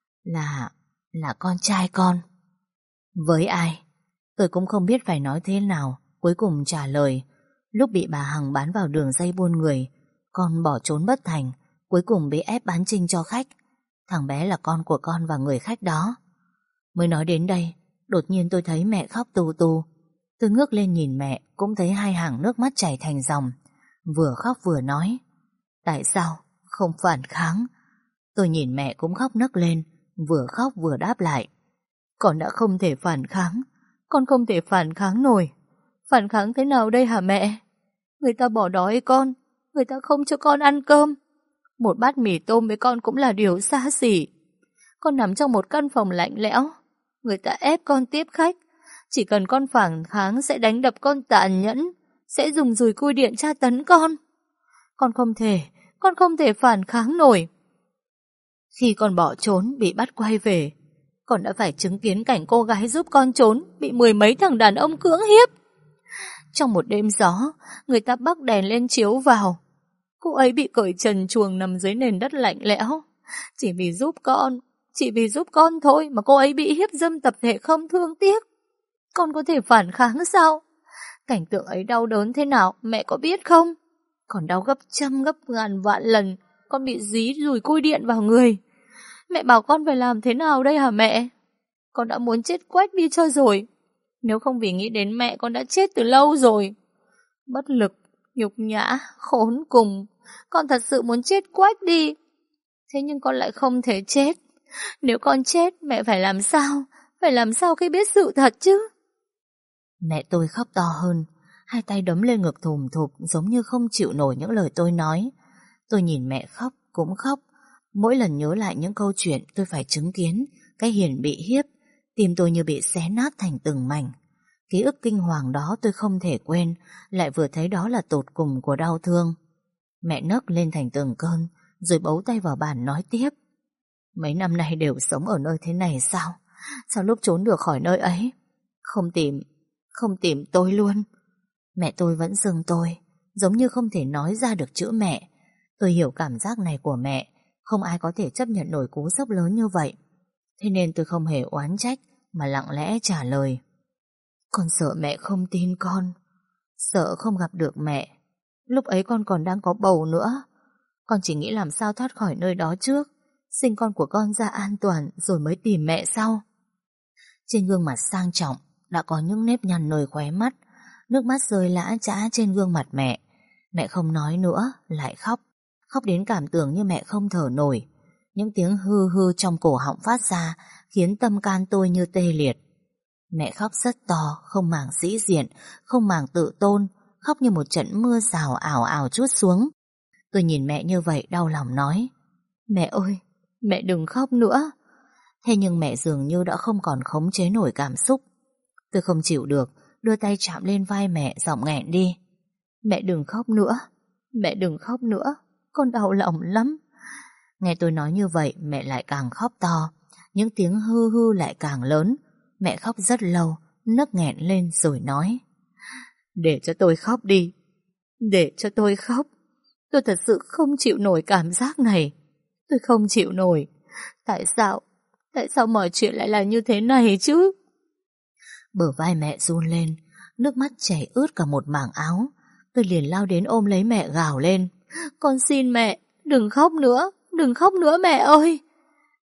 Là con trai con. Với ai? Tôi cũng không biết phải nói thế nào. Cuối cùng trả lời: lúc bị bà Hằng bán vào đường dây buôn người, con bỏ trốn bất thành, cuối cùng bị ép bán trinh cho khách. Thằng bé là con của con và người khách đó. Mới nói đến đây, đột nhiên tôi thấy mẹ khóc tu tu. Tôi ngước lên nhìn mẹ, cũng thấy hai hàng nước mắt chảy thành dòng. Vừa khóc vừa nói: tại sao không phản kháng? Tôi nhìn mẹ cũng khóc nấc lên, vừa khóc vừa đáp lại: con đã không thể phản kháng. Con không thể phản kháng nổi. Phản kháng thế nào đây hả mẹ? Người ta bỏ đói con, người ta không cho con ăn cơm. Một bát mì tôm với con cũng là điều xa xỉ. Con nằm trong một căn phòng lạnh lẽo, người ta ép con tiếp khách. Chỉ cần con phản kháng sẽ đánh đập con tàn nhẫn, sẽ dùng dùi cui điện tra tấn con. Con không thể phản kháng nổi. Khi con bỏ trốn bị bắt quay về, con đã phải chứng kiến cảnh cô gái giúp con trốn bị mười mấy thằng đàn ông cưỡng hiếp. Trong một đêm gió, người ta bắc đèn lên chiếu vào. Cô ấy bị cởi trần truồng nằm dưới nền đất lạnh lẽo. Chỉ vì giúp con thôi mà cô ấy bị hiếp dâm tập thể không thương tiếc. Con có thể phản kháng sao? Cảnh tượng ấy đau đớn thế nào mẹ có biết không? Còn đau gấp trăm gấp ngàn vạn lần. Con bị dí dùi cui điện vào người. Mẹ bảo con phải làm thế nào đây hả mẹ? Con đã muốn chết quách đi cho rồi. Nếu không vì nghĩ đến mẹ, con đã chết từ lâu rồi. Bất lực, nhục nhã, khốn cùng. Con thật sự muốn chết quách đi. Thế nhưng con lại không thể chết. Nếu con chết, mẹ phải làm sao? Phải làm sao khi biết sự thật chứ? Mẹ tôi khóc to hơn, hai tay đấm lên ngực thùm thụp, giống như không chịu nổi những lời tôi nói. Tôi nhìn mẹ khóc cũng khóc. Mỗi lần nhớ lại những câu chuyện tôi phải chứng kiến, cái Hiền bị hiếp, tim tôi như bị xé nát thành từng mảnh. Ký ức kinh hoàng đó tôi không thể quên, lại vừa thấy đó là tột cùng của đau thương. Mẹ nấc lên thành từng cơn, rồi bấu tay vào bàn nói tiếp: mấy năm nay đều sống ở nơi thế này sao? Sao lúc trốn được khỏi nơi ấy không tìm tôi luôn? Mẹ tôi vẫn dưng tôi, giống như không thể nói ra được chữ mẹ. Tôi hiểu cảm giác này của mẹ, không ai có thể chấp nhận nổi cú sốc lớn như vậy. Thế nên tôi không hề oán trách, mà lặng lẽ trả lời: con sợ mẹ không tin con, sợ không gặp được mẹ. Lúc ấy con còn đang có bầu nữa. Con chỉ nghĩ làm sao thoát khỏi nơi đó trước, sinh con của con ra an toàn rồi mới tìm mẹ sau. Trên gương mặt sang trọng đã có những nếp nhăn nơi khóe mắt, nước mắt rơi lã chã trên gương mặt mẹ. Mẹ không nói nữa, lại khóc. Khóc đến cảm tưởng như mẹ không thở nổi. Những tiếng hư hư trong cổ họng phát ra khiến tâm can tôi như tê liệt. Mẹ khóc rất to, không màng sĩ diện, không màng tự tôn, khóc như một trận mưa rào ảo ảo trút xuống. Tôi nhìn mẹ như vậy đau lòng nói: mẹ ơi, mẹ đừng khóc nữa. Thế nhưng mẹ dường như đã không còn khống chế nổi cảm xúc. Tôi không chịu được, đưa tay chạm lên vai mẹ, giọng nghẹn đi: mẹ đừng khóc nữa, mẹ đừng khóc nữa, con đau lòng lắm. Nghe tôi nói như vậy, mẹ lại càng khóc to, những tiếng hư hư lại càng lớn. Mẹ khóc rất lâu, nấc nghẹn lên rồi nói: để cho tôi khóc đi, để cho tôi khóc. Tôi thật sự không chịu nổi cảm giác này. Tôi không chịu nổi. Tại sao mọi chuyện lại là như thế này chứ? Bờ vai mẹ run lên, nước mắt chảy ướt cả một mảng áo. Tôi liền lao đến ôm lấy mẹ gào lên: con xin mẹ, đừng khóc nữa mẹ ơi.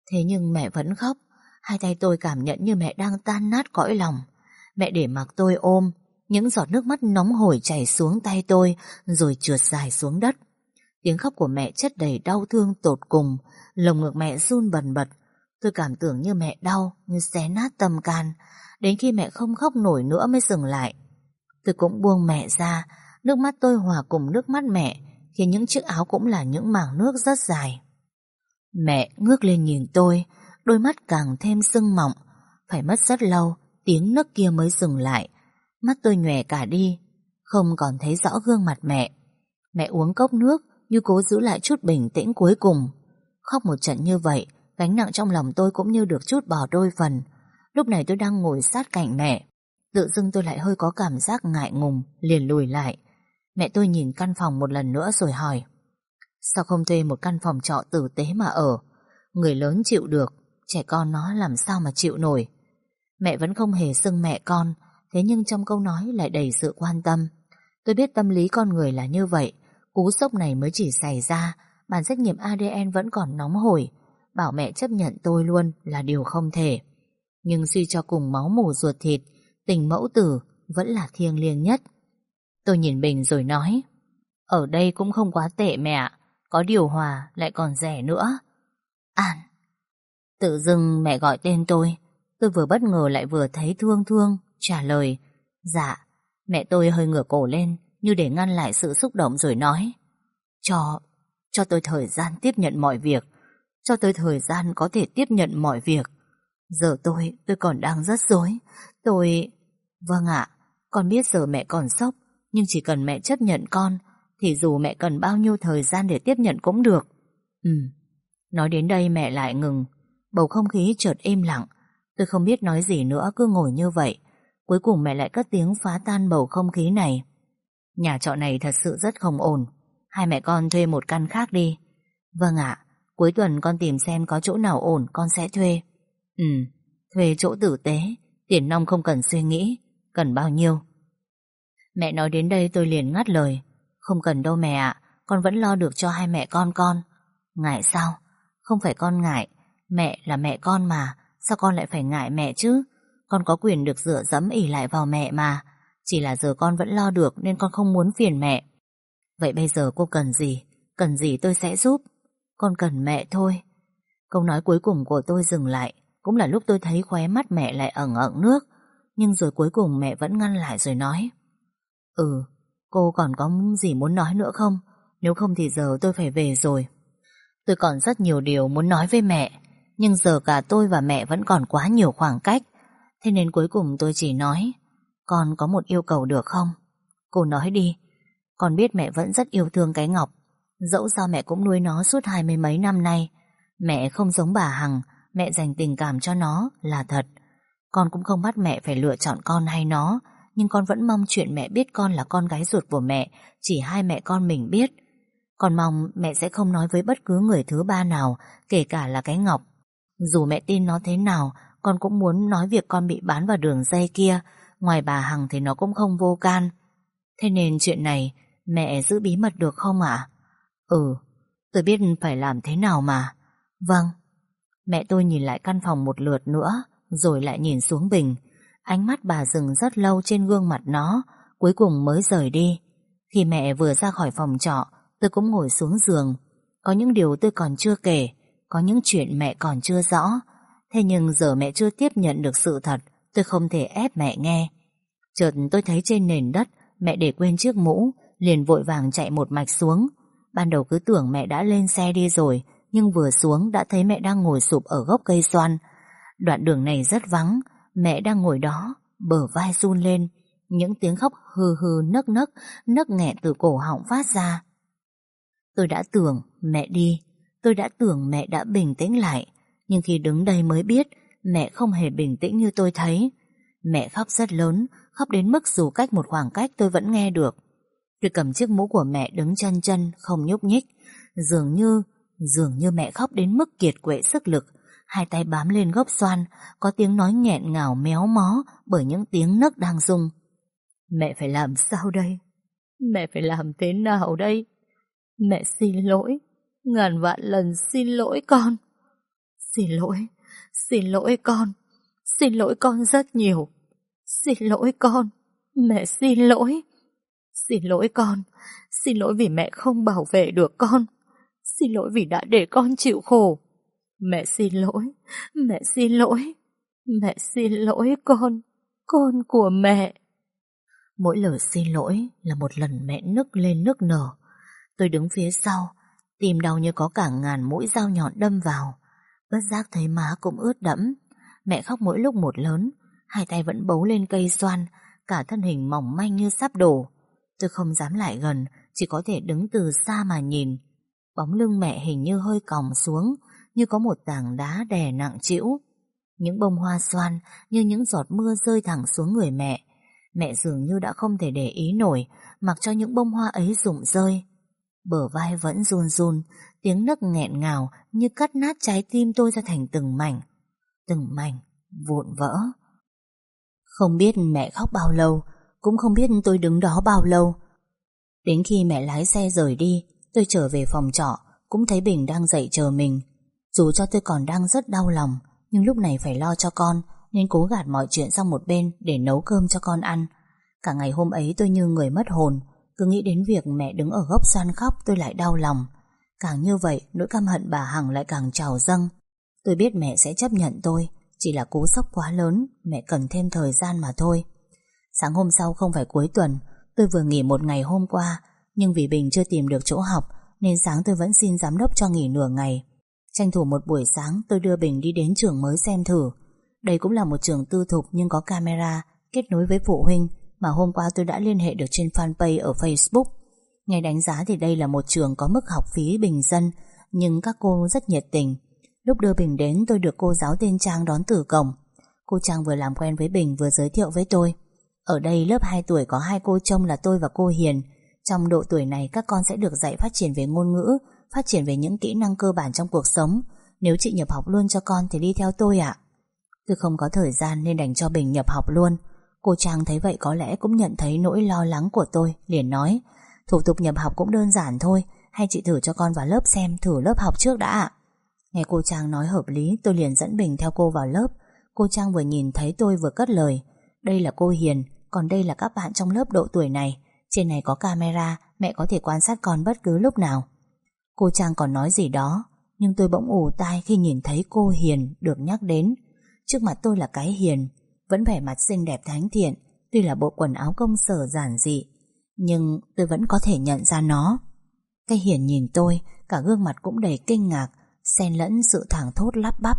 Thế nhưng mẹ vẫn khóc. Hai tay tôi cảm nhận như mẹ đang tan nát cõi lòng. Mẹ để mặc tôi ôm. Những giọt nước mắt nóng hổi chảy xuống tay tôi, rồi trượt dài xuống đất. Tiếng khóc của mẹ chất đầy đau thương tột cùng. Lồng ngực mẹ run bần bật. Tôi cảm tưởng như mẹ đau, như xé nát tâm can. Đến khi mẹ không khóc nổi nữa mới dừng lại. Tôi cũng buông mẹ ra. Nước mắt tôi hòa cùng nước mắt mẹ, khiến những chiếc áo cũng là những mảng nước rất dài. Mẹ ngước lên nhìn tôi, đôi mắt càng thêm sưng mọng. Phải mất rất lâu, tiếng nấc kia mới dừng lại. Mắt tôi nhòe cả đi, không còn thấy rõ gương mặt mẹ. Mẹ uống cốc nước như cố giữ lại chút bình tĩnh cuối cùng. Khóc một trận như vậy, gánh nặng trong lòng tôi cũng như được chút bỏ đôi phần. Lúc này tôi đang ngồi sát cạnh mẹ. Tự dưng tôi lại hơi có cảm giác ngại ngùng, liền lùi lại. Mẹ tôi nhìn căn phòng một lần nữa rồi hỏi: sao không thuê một căn phòng trọ tử tế mà ở? Người lớn chịu được, trẻ con nó làm sao mà chịu nổi? Mẹ vẫn không hề xưng mẹ con, thế nhưng trong câu nói lại đầy sự quan tâm. Tôi biết tâm lý con người là như vậy. Cú sốc này mới chỉ xảy ra, bản xét nghiệm ADN vẫn còn nóng hổi. Bảo mẹ chấp nhận tôi luôn là điều không thể. Nhưng suy cho cùng máu mủ ruột thịt, tình mẫu tử vẫn là thiêng liêng nhất. Tôi nhìn Bình rồi nói: ở đây cũng không quá tệ mẹ ạ. Có điều hòa lại còn rẻ nữa. An. Tự dưng mẹ gọi tên tôi. Tôi vừa bất ngờ lại vừa thấy thương thương, trả lời: dạ. Mẹ tôi hơi ngửa cổ lên, như để ngăn lại sự xúc động rồi nói: Cho tôi thời gian tiếp nhận mọi việc. Cho tôi thời gian có thể tiếp nhận mọi việc. Giờ tôi còn đang rất rối. Vâng ạ, con biết giờ mẹ còn sốc, nhưng chỉ cần mẹ chấp nhận con, thì dù mẹ cần bao nhiêu thời gian để tiếp nhận cũng được. Nói đến đây mẹ lại ngừng. Bầu không khí chợt im lặng. Tôi không biết nói gì nữa, cứ ngồi như vậy. Cuối cùng mẹ lại cất tiếng phá tan bầu không khí này: nhà trọ này thật sự rất không ổn. Hai mẹ con thuê một căn khác đi. Vâng ạ, cuối tuần con tìm xem có chỗ nào ổn con sẽ thuê. Thuê chỗ tử tế, tiền nong không cần suy nghĩ. Cần bao nhiêu? Mẹ nói đến đây tôi liền ngắt lời: không cần đâu mẹ ạ, con vẫn lo được cho hai mẹ con. Ngại sao? Không phải con ngại, mẹ là mẹ con mà, sao con lại phải ngại mẹ chứ? Con có quyền được dựa dẫm ỷ lại vào mẹ mà. Chỉ là giờ con vẫn lo được nên con không muốn phiền mẹ. Vậy bây giờ cô cần gì? Cần gì tôi sẽ giúp. Con cần mẹ thôi. Câu nói cuối cùng của tôi dừng lại. Cũng là lúc tôi thấy khóe mắt mẹ lại ẩn ẩn nước. Nhưng rồi cuối cùng mẹ vẫn ngăn lại rồi nói: cô còn có gì muốn nói nữa không? Nếu không thì giờ tôi phải về rồi. Tôi còn rất nhiều điều muốn nói với mẹ, nhưng giờ cả tôi và mẹ vẫn còn quá nhiều khoảng cách. Thế nên cuối cùng tôi chỉ nói: con có một yêu cầu được không? Cô nói đi. Con biết mẹ vẫn rất yêu thương cái Ngọc. Dẫu sao mẹ cũng nuôi nó suốt 20 mấy năm nay. Mẹ không giống bà Hằng, mẹ dành tình cảm cho nó là thật. Con cũng không bắt mẹ phải lựa chọn con hay nó, nhưng con vẫn mong chuyện mẹ biết con là con gái ruột của mẹ chỉ hai mẹ con mình biết. Con mong mẹ sẽ không nói với bất cứ người thứ ba nào, kể cả là cái Ngọc. Dù mẹ tin nó thế nào, con cũng muốn nói việc con bị bán vào đường dây kia. Ngoài bà Hằng thì nó cũng không vô can. Thế nên chuyện này mẹ giữ bí mật được không ạ? Tôi biết phải làm thế nào mà. Vâng. Mẹ tôi nhìn lại căn phòng một lượt nữa, rồi lại nhìn xuống Bình. Ánh mắt bà dừng rất lâu trên gương mặt nó, cuối cùng mới rời đi. Khi mẹ vừa ra khỏi phòng trọ, tôi cũng ngồi xuống giường. Có những điều tôi còn chưa kể, có những chuyện mẹ còn chưa rõ. Thế nhưng giờ mẹ chưa tiếp nhận được sự thật, tôi không thể ép mẹ nghe. Chợt tôi thấy trên nền đất mẹ để quên chiếc mũ, liền vội vàng chạy một mạch xuống. Ban đầu cứ tưởng mẹ đã lên xe đi rồi, nhưng vừa xuống đã thấy mẹ đang ngồi sụp ở gốc cây xoan. Đoạn đường này rất vắng, mẹ đang ngồi đó, bờ vai run lên, những tiếng khóc hừ hừ nấc nấc, nấc nghẹn từ cổ họng phát ra. Tôi đã tưởng mẹ đi, tôi đã tưởng mẹ đã bình tĩnh lại, nhưng khi đứng đây mới biết mẹ không hề bình tĩnh như tôi thấy. Mẹ khóc rất lớn, khóc đến mức dù cách một khoảng cách tôi vẫn nghe được. Tôi cầm chiếc mũ của mẹ đứng chân chân, không nhúc nhích. Dường như mẹ khóc đến mức kiệt quệ sức lực. Hai tay bám lên gốc xoan, có tiếng nói nghẹn ngào méo mó bởi những tiếng nấc đang rung. Mẹ phải làm sao đây? Mẹ phải làm thế nào đây? Mẹ xin lỗi, ngàn vạn lần xin lỗi con. Xin lỗi con. Xin lỗi con rất nhiều. Xin lỗi con. Mẹ xin lỗi. Xin lỗi con. Xin lỗi vì mẹ không bảo vệ được con. Xin lỗi vì đã để con chịu khổ. Mẹ xin lỗi. Mẹ xin lỗi. Mẹ xin lỗi con. Con của mẹ. Mỗi lời xin lỗi là một lần mẹ nức lên nức nở. Tôi đứng phía sau, tim đau như có cả ngàn mũi dao nhọn đâm vào. Bất giác thấy má cũng ướt đẫm. Mẹ khóc mỗi lúc một lớn, hai tay vẫn bấu lên cây xoan, cả thân hình mỏng manh như sắp đổ. Tôi không dám lại gần, chỉ có thể đứng từ xa mà nhìn. Bóng lưng mẹ hình như hơi còng xuống, như có một tảng đá đè nặng trĩu. Những bông hoa xoan như những giọt mưa rơi thẳng xuống người mẹ. Mẹ dường như đã không thể để ý nổi, mặc cho những bông hoa ấy rụng rơi. Bờ vai vẫn run run, tiếng nấc nghẹn ngào như cắt nát trái tim tôi ra thành từng mảnh vụn vỡ. Không biết mẹ khóc bao lâu, cũng không biết tôi đứng đó bao lâu. Đến khi mẹ lái xe rời đi, tôi trở về phòng trọ, cũng thấy Bình đang dậy chờ mình. Dù cho tôi còn đang rất đau lòng, nhưng lúc này phải lo cho con, nên cố gạt mọi chuyện sang một bên để nấu cơm cho con ăn. Cả ngày hôm ấy tôi như người mất hồn, cứ nghĩ đến việc mẹ đứng ở góc xoan khóc tôi lại đau lòng. Càng như vậy, nỗi căm hận bà Hằng lại càng trào dâng. Tôi biết mẹ sẽ chấp nhận tôi, chỉ là cú sốc quá lớn, mẹ cần thêm thời gian mà thôi. Sáng hôm sau không phải cuối tuần, tôi vừa nghỉ một ngày hôm qua, nhưng vì Bình chưa tìm được chỗ học nên sáng tôi vẫn xin giám đốc cho nghỉ nửa ngày. Tranh thủ một buổi sáng, tôi đưa Bình đi đến trường mới xem thử. Đây cũng là một trường tư thục nhưng có camera kết nối với phụ huynh mà hôm qua tôi đã liên hệ được trên fanpage ở Facebook. Nghe đánh giá thì đây là một trường có mức học phí bình dân, nhưng các cô rất nhiệt tình. Lúc đưa Bình đến, tôi được cô giáo tên Trang đón từ cổng. Cô Trang vừa làm quen với Bình vừa giới thiệu với tôi. Ở đây lớp 2 tuổi có 2 cô trông là tôi và cô Hiền. Trong độ tuổi này các con sẽ được dạy phát triển về ngôn ngữ, phát triển về những kỹ năng cơ bản trong cuộc sống. Nếu chị nhập học luôn cho con thì đi theo tôi ạ. Tôi không có thời gian nên đành cho Bình nhập học luôn. Cô Trang thấy vậy có lẽ cũng nhận thấy nỗi lo lắng của tôi, liền nói: thủ tục nhập học cũng đơn giản thôi, hay chị thử cho con vào lớp xem, thử lớp học trước đã ạ. Nghe cô Trang nói hợp lý, tôi liền dẫn Bình theo cô vào lớp. Cô Trang vừa nhìn thấy tôi vừa cất lời: đây là cô Hiền, còn đây là các bạn trong lớp độ tuổi này. Trên này có camera, mẹ có thể quan sát con bất cứ lúc nào. Cô Trang còn nói gì đó, nhưng tôi bỗng ù tai khi nhìn thấy cô Hiền được nhắc đến. Trước mặt tôi là cái Hiền, vẫn vẻ mặt xinh đẹp thánh thiện, tuy là bộ quần áo công sở giản dị, nhưng tôi vẫn có thể nhận ra nó. Cái Hiền nhìn tôi, cả gương mặt cũng đầy kinh ngạc, xen lẫn sự thảng thốt lắp bắp: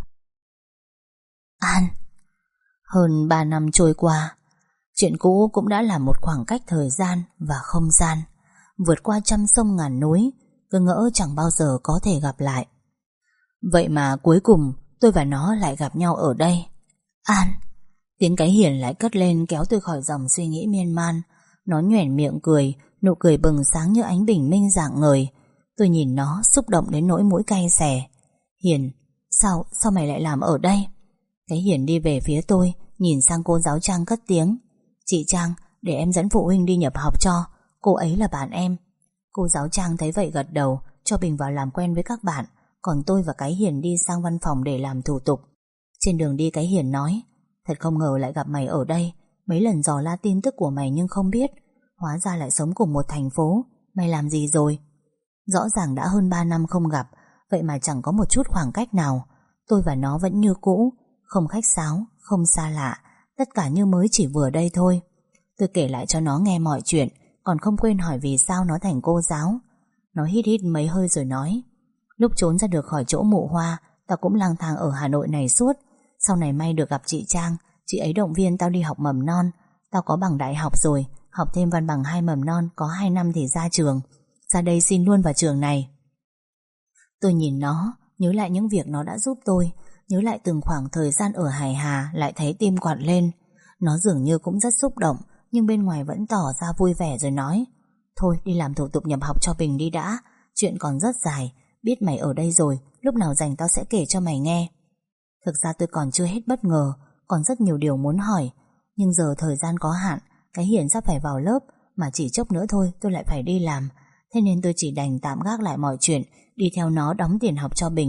An. Hơn 3 năm trôi qua, chuyện cũ cũng đã là một khoảng cách thời gian và không gian, vượt qua trăm sông ngàn núi, cứ ngỡ chẳng bao giờ có thể gặp lại. Vậy mà cuối cùng tôi và nó lại gặp nhau ở đây. An. Tiếng cái Hiền lại cất lên kéo tôi khỏi dòng suy nghĩ miên man. Nó nhoẻn miệng cười, nụ cười bừng sáng như ánh bình minh rạng ngời. Tôi nhìn nó xúc động đến nỗi mũi cay xè. Hiền, sao mày lại làm ở đây? Cái Hiền đi về phía tôi, nhìn sang cô giáo Trang cất tiếng: chị Trang, để em dẫn phụ huynh đi nhập học cho, cô ấy là bạn em. Cô giáo Trang thấy vậy gật đầu, cho Bình vào làm quen với các bạn. Còn tôi và cái Hiền đi sang văn phòng để làm thủ tục. Trên đường đi cái Hiền nói: thật không ngờ lại gặp mày ở đây. Mấy lần dò la tin tức của mày nhưng không biết, hóa ra lại sống cùng một thành phố. Mày làm gì rồi? Rõ ràng đã hơn 3 năm không gặp, vậy mà chẳng có một chút khoảng cách nào. Tôi và nó vẫn như cũ, không khách sáo, không xa lạ, tất cả như mới chỉ vừa đây thôi. Tôi kể lại cho nó nghe mọi chuyện, còn không quên hỏi vì sao nó thành cô giáo. Nó hít hít mấy hơi rồi nói: lúc trốn ra được khỏi chỗ mụ Hoa, tao cũng lang thang ở Hà Nội này suốt. Sau này may được gặp chị Trang, chị ấy động viên tao đi học mầm non. Tao có bằng đại học rồi, học thêm văn bằng 2 mầm non, có 2 năm thì ra trường. Ra đây xin luôn vào trường này. Tôi nhìn nó, nhớ lại những việc nó đã giúp tôi, nhớ lại từng khoảng thời gian ở Hải Hà, lại thấy tim quặn lên. Nó dường như cũng rất xúc động, nhưng bên ngoài vẫn tỏ ra vui vẻ rồi nói: thôi đi làm thủ tục nhập học cho Bình đi đã, chuyện còn rất dài. Biết mày ở đây rồi, lúc nào rảnh tao sẽ kể cho mày nghe. Thực ra tôi còn chưa hết bất ngờ, còn rất nhiều điều muốn hỏi. Nhưng giờ thời gian có hạn, cái Hiền sắp phải vào lớp, mà chỉ chốc nữa thôi tôi lại phải đi làm. Thế nên tôi chỉ đành tạm gác lại mọi chuyện, đi theo nó đóng tiền học cho Bình.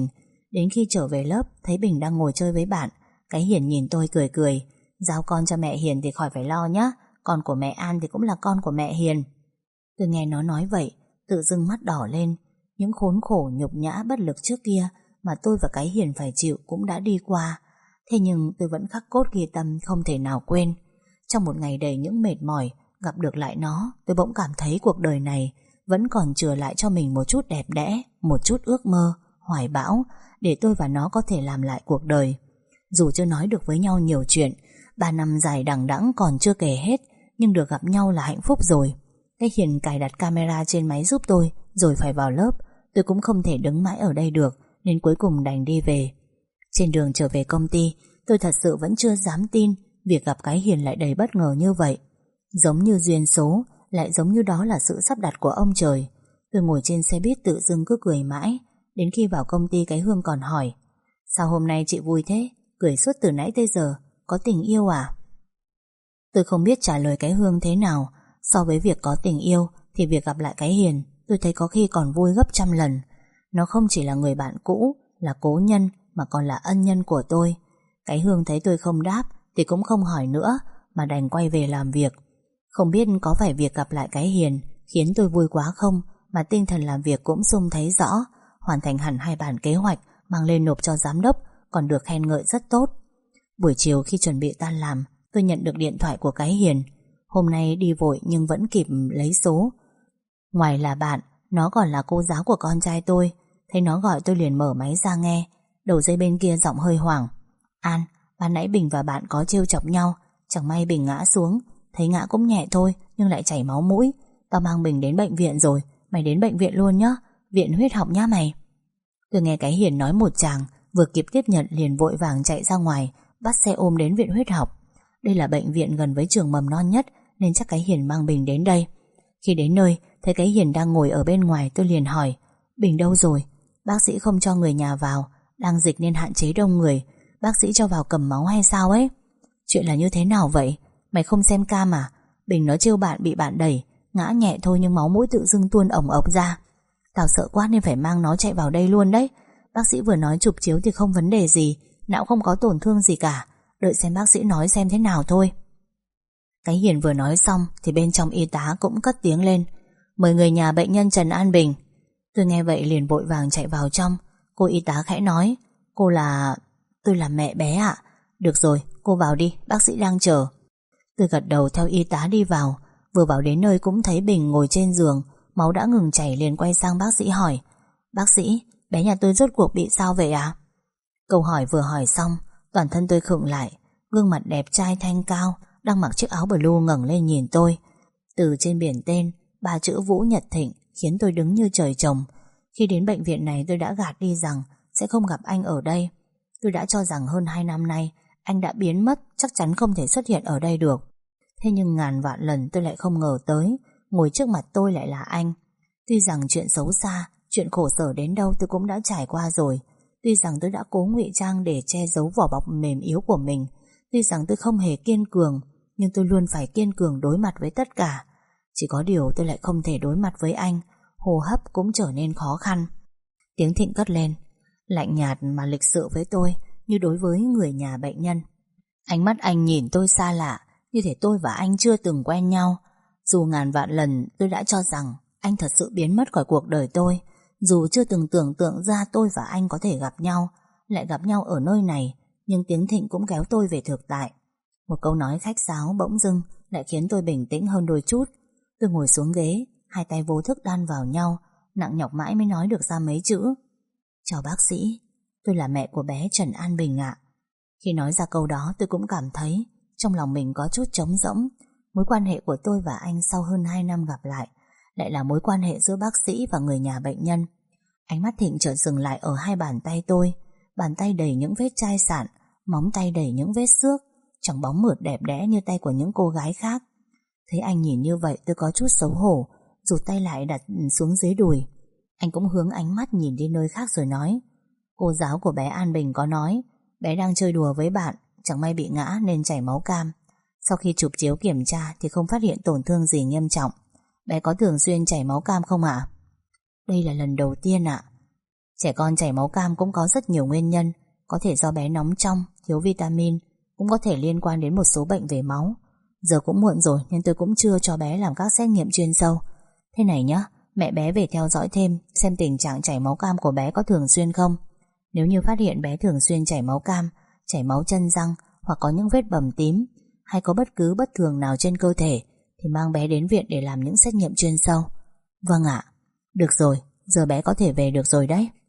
Đến khi trở về lớp thấy Bình đang ngồi chơi với bạn. Cái Hiền nhìn tôi cười cười: giao con cho mẹ Hiền thì khỏi phải lo nhá, con của mẹ An thì cũng là con của mẹ Hiền. Tôi nghe nó nói vậy, tự dưng mắt đỏ lên. Những khốn khổ nhục nhã bất lực trước kia mà tôi và cái Hiền phải chịu cũng đã đi qua. Thế nhưng tôi vẫn khắc cốt ghi tâm, không thể nào quên. Trong một ngày đầy những mệt mỏi, gặp được lại nó, tôi bỗng cảm thấy cuộc đời này vẫn còn chừa lại cho mình một chút đẹp đẽ, một chút ước mơ, hoài bão, để tôi và nó có thể làm lại cuộc đời. Dù chưa nói được với nhau nhiều chuyện, 3 năm dài đằng đẵng còn chưa kể hết, nhưng được gặp nhau là hạnh phúc rồi. Cái Hiền cài đặt camera trên máy giúp tôi, rồi phải vào lớp. Tôi cũng không thể đứng mãi ở đây được, nên cuối cùng đành đi về. Trên đường trở về công ty, tôi thật sự vẫn chưa dám tin việc gặp cái Hiền lại đầy bất ngờ như vậy. Giống như duyên số, lại giống như đó là sự sắp đặt của ông trời. Tôi ngồi trên xe buýt tự dưng cứ cười mãi. Đến khi vào công ty cái Hương còn hỏi: sao hôm nay chị vui thế? Cười suốt từ nãy tới giờ, có tình yêu à? Tôi không biết trả lời cái Hương thế nào. So với việc có tình yêu thì việc gặp lại cái Hiền tôi thấy có khi còn vui gấp trăm lần. Nó không chỉ là người bạn cũ, là cố nhân, mà còn là ân nhân của tôi. Cái Hương thấy tôi không đáp thì cũng không hỏi nữa, mà đành quay về làm việc. Không biết có phải việc gặp lại cái Hiền khiến tôi vui quá không, mà tinh thần làm việc cũng sung thấy rõ. Hoàn thành hẳn 2 bản kế hoạch mang lên nộp cho giám đốc, còn được khen ngợi rất tốt. Buổi chiều khi chuẩn bị tan làm, tôi nhận được điện thoại của cái Hiền. Hôm nay đi vội nhưng vẫn kịp lấy số. Ngoài là bạn, nó còn là cô giáo của con trai tôi. Thấy nó gọi tôi liền mở máy ra nghe. Đầu dây bên kia giọng hơi hoảng: An, ban nãy Bình và bạn có trêu chọc nhau. Chẳng may Bình ngã xuống. Thấy ngã cũng nhẹ thôi nhưng lại chảy máu mũi. Tao mang Bình đến bệnh viện rồi. Mày đến bệnh viện luôn nhá, viện huyết học nhá mày. Tôi nghe cái Hiền nói một tràng, vừa kịp tiếp nhận liền vội vàng chạy ra ngoài, bắt xe ôm đến viện huyết học. Đây là bệnh viện gần với trường mầm non nhất, nên chắc cái Hiền mang Bình đến đây. Khi đến nơi, thấy cái Hiền đang ngồi ở bên ngoài, tôi liền hỏi: Bình đâu rồi? Bác sĩ không cho người nhà vào, đang dịch nên hạn chế đông người. Bác sĩ cho vào cầm máu hay sao ấy? Chuyện là như thế nào vậy? Mày không xem cam à? Bình nó trêu bạn bị bạn đẩy, ngã nhẹ thôi nhưng máu mũi tự dưng tuôn ổng ộc ra. Tao sợ quá nên phải mang nó chạy vào đây luôn đấy. Bác sĩ vừa nói chụp chiếu thì không vấn đề gì, não không có tổn thương gì cả. Đợi xem bác sĩ nói xem thế nào thôi. Cái Hiền vừa nói xong thì bên trong y tá cũng cất tiếng lên: Mời người nhà bệnh nhân Trần An Bình. Tôi nghe vậy liền vội vàng chạy vào trong. Cô y tá khẽ nói: Tôi là mẹ bé ạ. Được rồi, cô vào đi, bác sĩ đang chờ. Tôi gật đầu theo y tá đi vào. Vừa vào đến nơi cũng thấy Bình ngồi trên giường, máu đã ngừng chảy, liền quay sang bác sĩ hỏi: Bác sĩ, bé nhà tôi rốt cuộc bị sao vậy ạ? Câu hỏi vừa hỏi xong, toàn thân tôi khựng lại. Gương mặt đẹp trai thanh cao đang mặc chiếc áo blue ngẩng lên nhìn tôi. Từ trên biển tên 3 chữ Vũ Nhật Thịnh khiến tôi đứng như trời trồng. Khi đến bệnh viện này tôi đã gạt đi rằng sẽ không gặp anh ở đây. Tôi đã cho rằng hơn 2 năm nay anh đã biến mất, chắc chắn không thể xuất hiện ở đây được. Thế nhưng ngàn vạn lần tôi lại không ngờ tới, ngồi trước mặt tôi lại là anh. Tuy rằng chuyện xấu xa, chuyện khổ sở đến đâu tôi cũng đã trải qua rồi. Tuy rằng tôi đã cố ngụy trang để che giấu vỏ bọc mềm yếu của mình. Tuy rằng tôi không hề kiên cường, nhưng tôi luôn phải kiên cường đối mặt với tất cả. Chỉ có điều tôi lại không thể đối mặt với anh. Hô hấp cũng trở nên khó khăn. Tiếng Thịnh cất lên, lạnh nhạt mà lịch sự với tôi, như đối với người nhà bệnh nhân. Ánh mắt anh nhìn tôi xa lạ, như thể tôi và anh chưa từng quen nhau. Dù ngàn vạn lần tôi đã cho rằng anh thật sự biến mất khỏi cuộc đời tôi, dù chưa từng tưởng tượng ra tôi và anh có thể gặp nhau, lại gặp nhau ở nơi này, nhưng tiếng Thịnh cũng kéo tôi về thực tại. Một câu nói khách sáo bỗng dưng lại khiến tôi bình tĩnh hơn đôi chút. Tôi ngồi xuống ghế, hai tay vô thức đan vào nhau, nặng nhọc mãi mới nói được ra mấy chữ: Chào bác sĩ, tôi là mẹ của bé Trần An Bình ạ. Khi nói ra câu đó tôi cũng cảm thấy trong lòng mình có chút trống rỗng. Mối quan hệ của tôi và anh sau hơn 2 năm gặp lại là mối quan hệ giữa bác sĩ và người nhà bệnh nhân. Ánh mắt Thịnh chợt dừng lại ở hai bàn tay tôi. Bàn tay đầy những vết chai sạn, móng tay đầy những vết xước, chẳng bóng mượt đẹp đẽ như tay của những cô gái khác. Thấy anh nhìn như vậy tôi có chút xấu hổ, rụt tay lại đặt xuống dưới đùi. Anh cũng hướng ánh mắt nhìn đi nơi khác rồi nói: Cô giáo của bé An Bình có nói bé đang chơi đùa với bạn, chẳng may bị ngã nên chảy máu cam. Sau khi chụp chiếu kiểm tra thì không phát hiện tổn thương gì nghiêm trọng. Bé có thường xuyên chảy máu cam không ạ? Đây là lần đầu tiên ạ. Trẻ con chảy máu cam cũng có rất nhiều nguyên nhân. Có thể do bé nóng trong, thiếu vitamin, cũng có thể liên quan đến một số bệnh về máu. Giờ cũng muộn rồi nên tôi cũng chưa cho bé làm các xét nghiệm chuyên sâu. Thế này nhá, mẹ bé về theo dõi thêm xem tình trạng chảy máu cam của bé có thường xuyên không. Nếu như phát hiện bé thường xuyên chảy máu cam, chảy máu chân răng, hoặc có những vết bầm tím, hay có bất cứ bất thường nào trên cơ thể, thì mang bé đến viện để làm những xét nghiệm chuyên sâu. Vâng ạ. Được rồi, giờ bé có thể về được rồi đấy.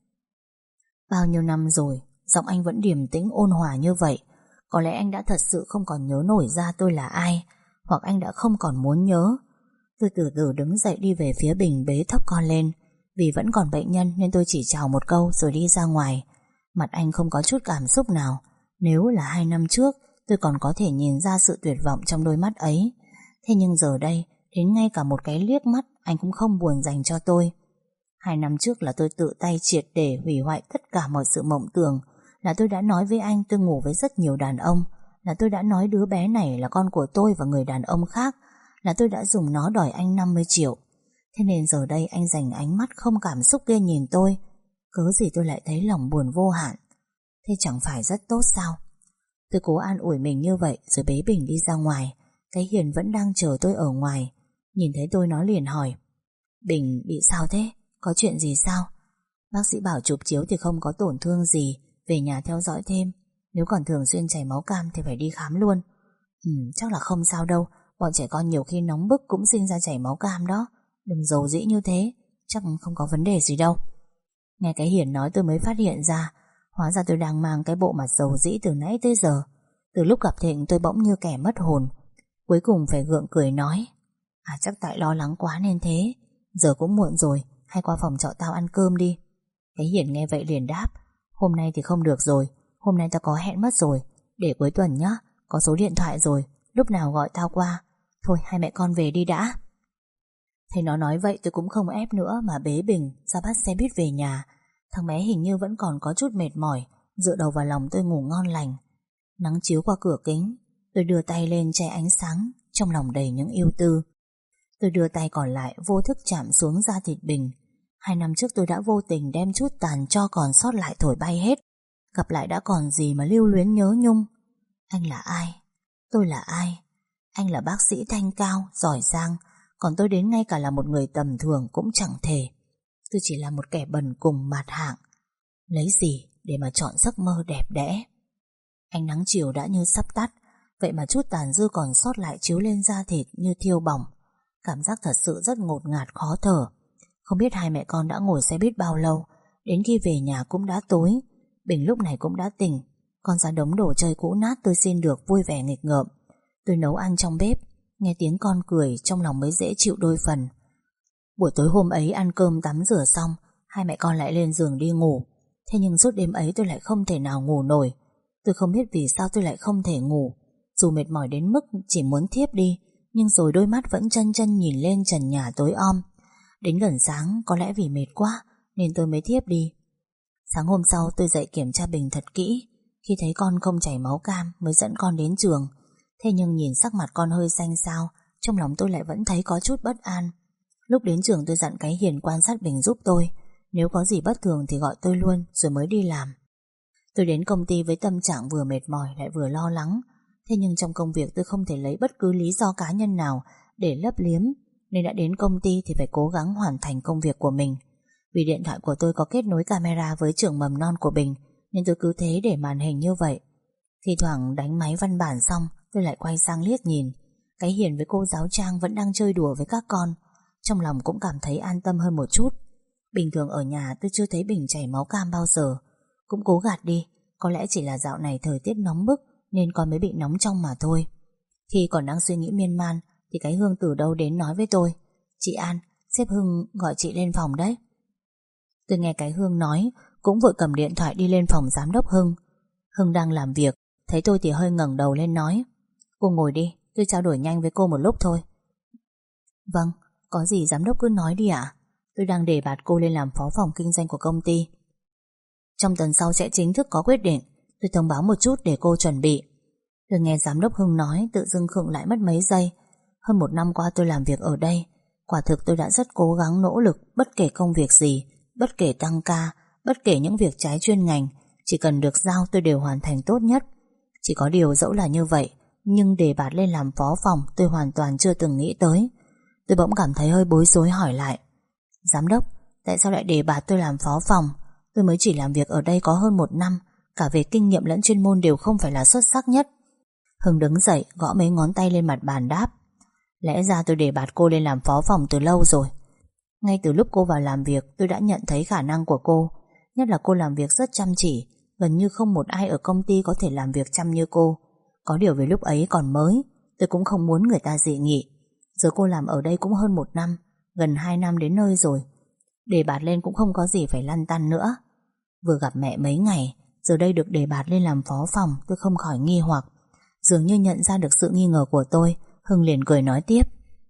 Bao nhiêu năm rồi, giọng anh vẫn điềm tĩnh ôn hòa như vậy. Có lẽ anh đã thật sự không còn nhớ nổi ra tôi là ai, hoặc anh đã không còn muốn nhớ. Tôi từ từ đứng dậy đi về phía Bình bế thốc con lên. Vì vẫn còn bệnh nhân nên tôi chỉ chào một câu rồi đi ra ngoài. Mặt anh không có chút cảm xúc nào. Nếu là 2 năm trước, tôi còn có thể nhìn ra sự tuyệt vọng trong đôi mắt ấy. Thế nhưng giờ đây, đến ngay cả một cái liếc mắt anh cũng không buồn dành cho tôi. 2 năm trước là tôi tự tay triệt để hủy hoại tất cả mọi sự mộng tưởng. Là tôi đã nói với anh tôi ngủ với rất nhiều đàn ông. Là tôi đã nói đứa bé này là con của tôi và người đàn ông khác. Là tôi đã dùng nó đòi anh 50 triệu. Thế nên giờ đây anh dành ánh mắt không cảm xúc kia nhìn tôi. Cớ gì tôi lại thấy lòng buồn vô hạn. Thế chẳng phải rất tốt sao? Tôi cố an ủi mình như vậy rồi bế Bình đi ra ngoài. Cái Hiền vẫn đang chờ tôi ở ngoài. Nhìn thấy tôi nó liền hỏi: Bình bị sao thế? Có chuyện gì sao? Bác sĩ bảo chụp chiếu thì không có tổn thương gì, về nhà theo dõi thêm. Nếu còn thường xuyên chảy máu cam thì phải đi khám luôn. Chắc là không sao đâu. Bọn trẻ con nhiều khi nóng bức cũng sinh ra chảy máu cam đó. Đừng dầu dĩ như thế. Chắc không có vấn đề gì đâu. Nghe cái Hiền nói tôi mới phát hiện ra. Hóa ra tôi đang mang cái bộ mặt dầu dĩ từ nãy tới giờ. Từ lúc gặp Thịnh tôi bỗng như kẻ mất hồn. Cuối cùng phải gượng cười nói: chắc tại lo lắng quá nên thế. Giờ cũng muộn rồi, hay qua phòng trọ tao ăn cơm đi. Cái Hiền nghe vậy liền đáp: Hôm nay thì không được rồi. Hôm nay tao có hẹn mất rồi. Để cuối tuần nhá. Có số điện thoại rồi, lúc nào gọi tao qua. Thôi hai mẹ con về đi đã. Thấy nó nói vậy tôi cũng không ép nữa mà bế Bình ra bắt xe buýt về nhà. Thằng bé hình như vẫn còn có chút mệt mỏi, dựa đầu vào lòng tôi ngủ ngon lành. Nắng chiếu qua cửa kính, tôi đưa tay lên che ánh sáng, trong lòng đầy những ưu tư. Tôi đưa tay còn lại vô thức chạm xuống da thịt Bình. 2 năm trước tôi đã vô tình đem chút tàn cho còn sót lại thổi bay hết. Gặp lại đã còn gì mà lưu luyến nhớ nhung. Anh là ai? Tôi là ai? Anh là bác sĩ thanh cao, giỏi giang, còn tôi đến ngay cả là một người tầm thường cũng chẳng thể. Tôi chỉ là một kẻ bần cùng mạt hạng. Lấy gì để mà chọn giấc mơ đẹp đẽ? Ánh nắng chiều đã như sắp tắt, vậy mà chút tàn dư còn sót lại chiếu lên da thịt như thiêu bỏng. Cảm giác thật sự rất ngột ngạt khó thở. Không biết hai mẹ con đã ngồi xe buýt bao lâu. Đến khi về nhà cũng đã tối. Bình lúc này cũng đã tỉnh. Con ra đống đồ chơi cũ nát tôi xin được vui vẻ nghịch ngợm. Tôi nấu ăn trong bếp, nghe tiếng con cười trong lòng mới dễ chịu đôi phần. Buổi tối hôm ấy ăn cơm tắm rửa xong, hai mẹ con lại lên giường đi ngủ. Thế nhưng suốt đêm ấy tôi lại không thể nào ngủ nổi. Tôi không biết vì sao tôi lại không thể ngủ. Dù mệt mỏi đến mức chỉ muốn thiếp đi, nhưng rồi đôi mắt vẫn chân chân nhìn lên trần nhà tối om. Đến gần sáng, có lẽ vì mệt quá nên tôi mới thiếp đi. Sáng hôm sau tôi dậy kiểm tra Bình thật kỹ. Khi thấy con không chảy máu cam mới dẫn con đến trường. Thế nhưng nhìn sắc mặt con hơi xanh xao, trong lòng tôi lại vẫn thấy có chút bất an. Lúc đến trường tôi dặn cái Hiền quan sát Bình giúp tôi. Nếu có gì bất thường thì gọi tôi luôn rồi mới đi làm. Tôi đến công ty với tâm trạng vừa mệt mỏi lại vừa lo lắng. Thế nhưng trong công việc tôi không thể lấy bất cứ lý do cá nhân nào để lấp liếm, nên đã đến công ty thì phải cố gắng hoàn thành công việc của mình. Vì điện thoại của tôi có kết nối camera với trường mầm non của Bình, nên tôi cứ thế để màn hình như vậy. Thi thoảng đánh máy văn bản xong, tôi lại quay sang liếc nhìn. Cái Hiền với cô giáo Trang vẫn đang chơi đùa với các con. Trong lòng cũng cảm thấy an tâm hơn một chút. Bình thường ở nhà tôi chưa thấy Bình chảy máu cam bao giờ. Cũng cố gạt đi, có lẽ chỉ là dạo này thời tiết nóng bức nên con mới bị nóng trong mà thôi. Khi còn đang suy nghĩ miên man thì cái Hương từ đâu đến nói với tôi: Chị An, sếp Hưng gọi chị lên phòng đấy. Tôi nghe cái Hương nói, cũng vội cầm điện thoại đi lên phòng giám đốc Hưng. Hưng đang làm việc, thấy tôi thì hơi ngẩng đầu lên nói: Cô ngồi đi, tôi trao đổi nhanh với cô một lúc thôi. Vâng, có gì giám đốc cứ nói đi ạ. Tôi đang đề bạt cô lên làm phó phòng kinh doanh của công ty. Trong tuần sau sẽ chính thức có quyết định. Tôi thông báo một chút để cô chuẩn bị. Tôi nghe giám đốc Hưng nói tự dưng khựng lại mất mấy giây. Hơn 1 năm qua tôi làm việc ở đây, quả thực tôi đã rất cố gắng nỗ lực. Bất kể công việc gì, bất kể tăng ca, bất kể những việc trái chuyên ngành, chỉ cần được giao tôi đều hoàn thành tốt nhất. Chỉ có điều dẫu là như vậy, nhưng đề bạt lên làm phó phòng tôi hoàn toàn chưa từng nghĩ tới. Tôi bỗng cảm thấy hơi bối rối hỏi lại: Giám đốc, tại sao lại đề bạt tôi làm phó phòng? Tôi mới chỉ làm việc ở đây có hơn 1 năm, cả về kinh nghiệm lẫn chuyên môn đều không phải là xuất sắc nhất. Hưng đứng dậy gõ mấy ngón tay lên mặt bàn đáp: Lẽ ra tôi đề bạt cô lên làm phó phòng từ lâu rồi. Ngay từ lúc cô vào làm việc tôi đã nhận thấy khả năng của cô. Nhất là cô làm việc rất chăm chỉ, gần như không một ai ở công ty có thể làm việc chăm như cô. Có điều vì lúc ấy còn mới, tôi cũng không muốn người ta dị nghị. Giờ cô làm ở đây cũng hơn 1 năm, gần 2 năm đến nơi rồi. Đề bạt lên cũng không có gì phải lăn tăn nữa. Vừa gặp mẹ mấy ngày, giờ đây được đề bạt lên làm phó phòng, tôi không khỏi nghi hoặc. Dường như nhận ra được sự nghi ngờ của tôi, Hưng liền cười nói tiếp: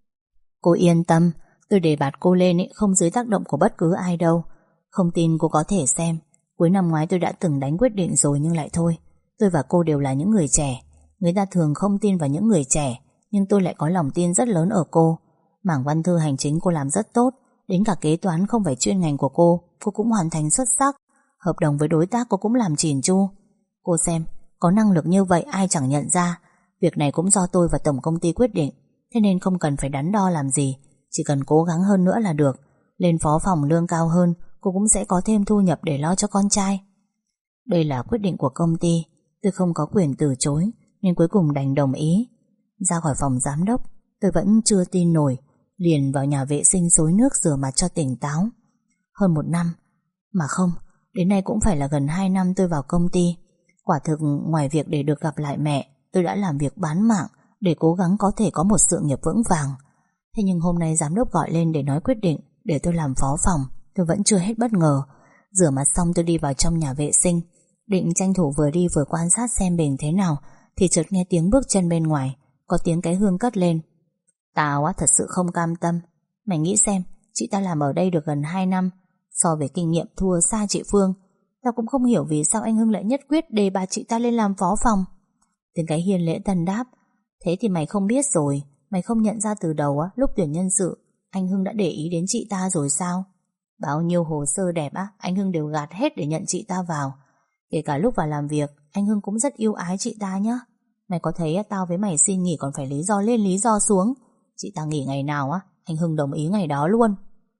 Cô yên tâm, tôi đề bạt cô lên không dưới tác động của bất cứ ai đâu. Không tin cô có thể xem. Cuối năm ngoái tôi đã từng đánh quyết định rồi nhưng lại thôi. Tôi và cô đều là những người trẻ. Người ta thường không tin vào những người trẻ, nhưng tôi lại có lòng tin rất lớn ở cô. Mảng văn thư hành chính cô làm rất tốt, đến cả kế toán không phải chuyên ngành của cô cũng hoàn thành xuất sắc. Hợp đồng với đối tác cô cũng làm chỉn chu. Cô xem, có năng lực như vậy ai chẳng nhận ra. Việc này cũng do tôi và tổng công ty quyết định, thế nên không cần phải đắn đo làm gì. Chỉ cần cố gắng hơn nữa là được. Lên phó phòng lương cao hơn, cô cũng sẽ có thêm thu nhập để lo cho con trai. Đây là quyết định của công ty, tôi không có quyền từ chối, nên cuối cùng đành đồng ý. Ra khỏi phòng giám đốc, tôi vẫn chưa tin nổi, liền vào nhà vệ sinh xối nước rửa mặt cho tỉnh táo. Hơn 1 năm, mà không, đến nay cũng phải là gần 2 năm tôi vào công ty. Quả thực ngoài việc để được gặp lại mẹ, tôi đã làm việc bán mạng để cố gắng có thể có một sự nghiệp vững vàng. Thế nhưng hôm nay giám đốc gọi lên để nói quyết định để tôi làm phó phòng, tôi vẫn chưa hết bất ngờ. Rửa mặt xong tôi đi vào trong nhà vệ sinh, định tranh thủ vừa đi vừa quan sát xem bình thế nào, thì chợt nghe tiếng bước chân bên ngoài, có tiếng cái Hương cất lên: Tao á thật sự không cam tâm. Mày nghĩ xem, chị ta làm ở đây được gần 2 năm, so về kinh nghiệm thua xa chị Phương. Tao cũng không hiểu vì sao anh Hưng lại nhất quyết đề bạt chị ta lên làm phó phòng. Tiếng cái Hiền lễ tân đáp: Thế thì mày không biết rồi. Mày không nhận ra từ đầu á, lúc tuyển nhân sự anh Hưng đã để ý đến chị ta rồi sao? Bao nhiêu hồ sơ đẹp á, anh Hưng đều gạt hết để nhận chị ta vào. Kể cả lúc vào làm việc, anh Hưng cũng rất yêu ái chị ta nhá. Mày có thấy tao với mày xin nghỉ còn phải lý do lên lý do xuống. Chị ta nghỉ ngày nào á, anh Hưng đồng ý ngày đó luôn.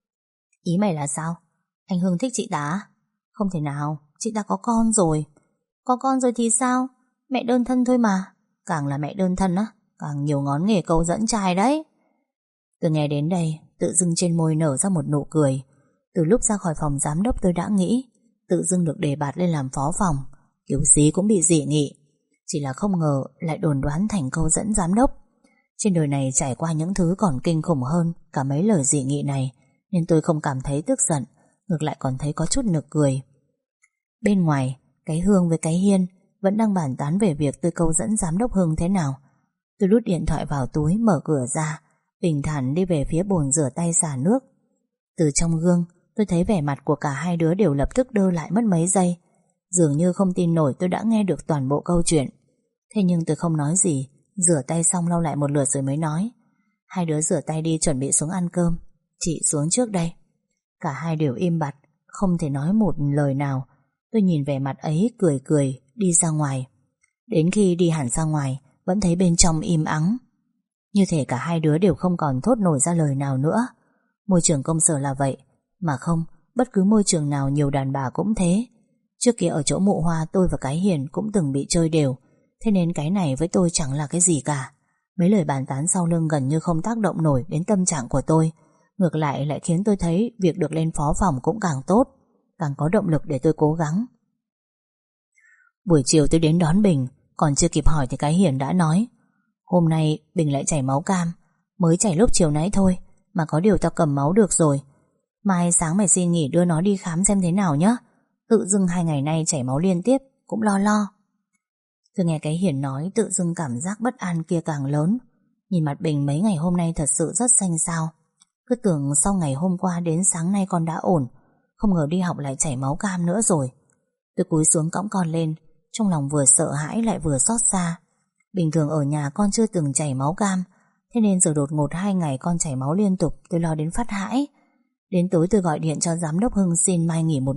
Ý mày là sao? Anh Hưng thích chị ta? Không thể nào, chị ta có con rồi. Có con rồi thì sao? Mẹ đơn thân thôi mà. Càng là mẹ đơn thân á, càng nhiều ngón nghề câu dẫn trai đấy. Từ nghe đến đây, tự dưng trên môi nở ra một nụ cười. Từ lúc ra khỏi phòng giám đốc tôi đã nghĩ, tự dưng được đề bạt lên làm phó phòng, kiểu gì cũng bị dị nghị. Chỉ là không ngờ lại đồn đoán thành câu dẫn giám đốc. Trên đời này trải qua những thứ còn kinh khủng hơn cả mấy lời dị nghị này, nên tôi không cảm thấy tức giận, ngược lại còn thấy có chút nực cười. Bên ngoài, cái Hương với cái Hiên vẫn đang bàn tán về việc tôi câu dẫn giám đốc Hưng thế nào. Tôi đút điện thoại vào túi, mở cửa ra, bình thản đi về phía bồn rửa tay xả nước. Từ trong gương, tôi thấy vẻ mặt của cả hai đứa đều lập tức đơ lại mất mấy giây. Dường như không tin nổi tôi đã nghe được toàn bộ câu chuyện. Thế nhưng tôi không nói gì, rửa tay xong lau lại một lượt rồi mới nói: Hai đứa rửa tay đi, chuẩn bị xuống ăn cơm. Chị xuống trước đây. Cả hai đều im bặt, không thể nói một lời nào. Tôi nhìn vẻ mặt ấy cười cười đi ra ngoài. Đến khi đi hẳn ra ngoài, vẫn thấy bên trong im ắng, như thể cả hai đứa đều không còn thốt nổi ra lời nào nữa. Môi trường công sở là vậy, mà không, bất cứ môi trường nào nhiều đàn bà cũng thế. Trước kia ở chỗ Mụ Hoa, tôi và cái Hiền cũng từng bị chơi đều, thế nên cái này với tôi chẳng là cái gì cả. Mấy lời bàn tán sau lưng gần như không tác động nổi đến tâm trạng của tôi. Ngược lại khiến tôi thấy việc được lên phó phòng cũng càng tốt, càng có động lực để tôi cố gắng. Buổi chiều tôi đến đón Bình, còn chưa kịp hỏi thì cái Hiền đã nói: Hôm nay Bình lại chảy máu cam, mới chảy lúc chiều nãy thôi, mà có điều tao cầm máu được rồi. Mai sáng mày xin nghỉ đưa nó đi khám xem thế nào nhé. Tự dưng 2 ngày nay chảy máu liên tiếp, cũng lo. Tôi nghe cái Hiền nói, tự dưng cảm giác bất an kia càng lớn. Nhìn mặt Bình mấy ngày hôm nay thật sự rất xanh xao. Cứ tưởng sau ngày hôm qua đến sáng nay con đã ổn, không ngờ đi học lại chảy máu cam nữa rồi. Tôi cúi xuống cõng con lên, trong lòng vừa sợ hãi lại vừa xót xa. Bình thường ở nhà con chưa từng chảy máu cam, thế nên giờ đột ngột 2 ngày con chảy máu liên tục, tôi lo đến phát hãi. Đến tối tôi gọi điện cho giám đốc Hưng xin mai nghỉ 1 ngày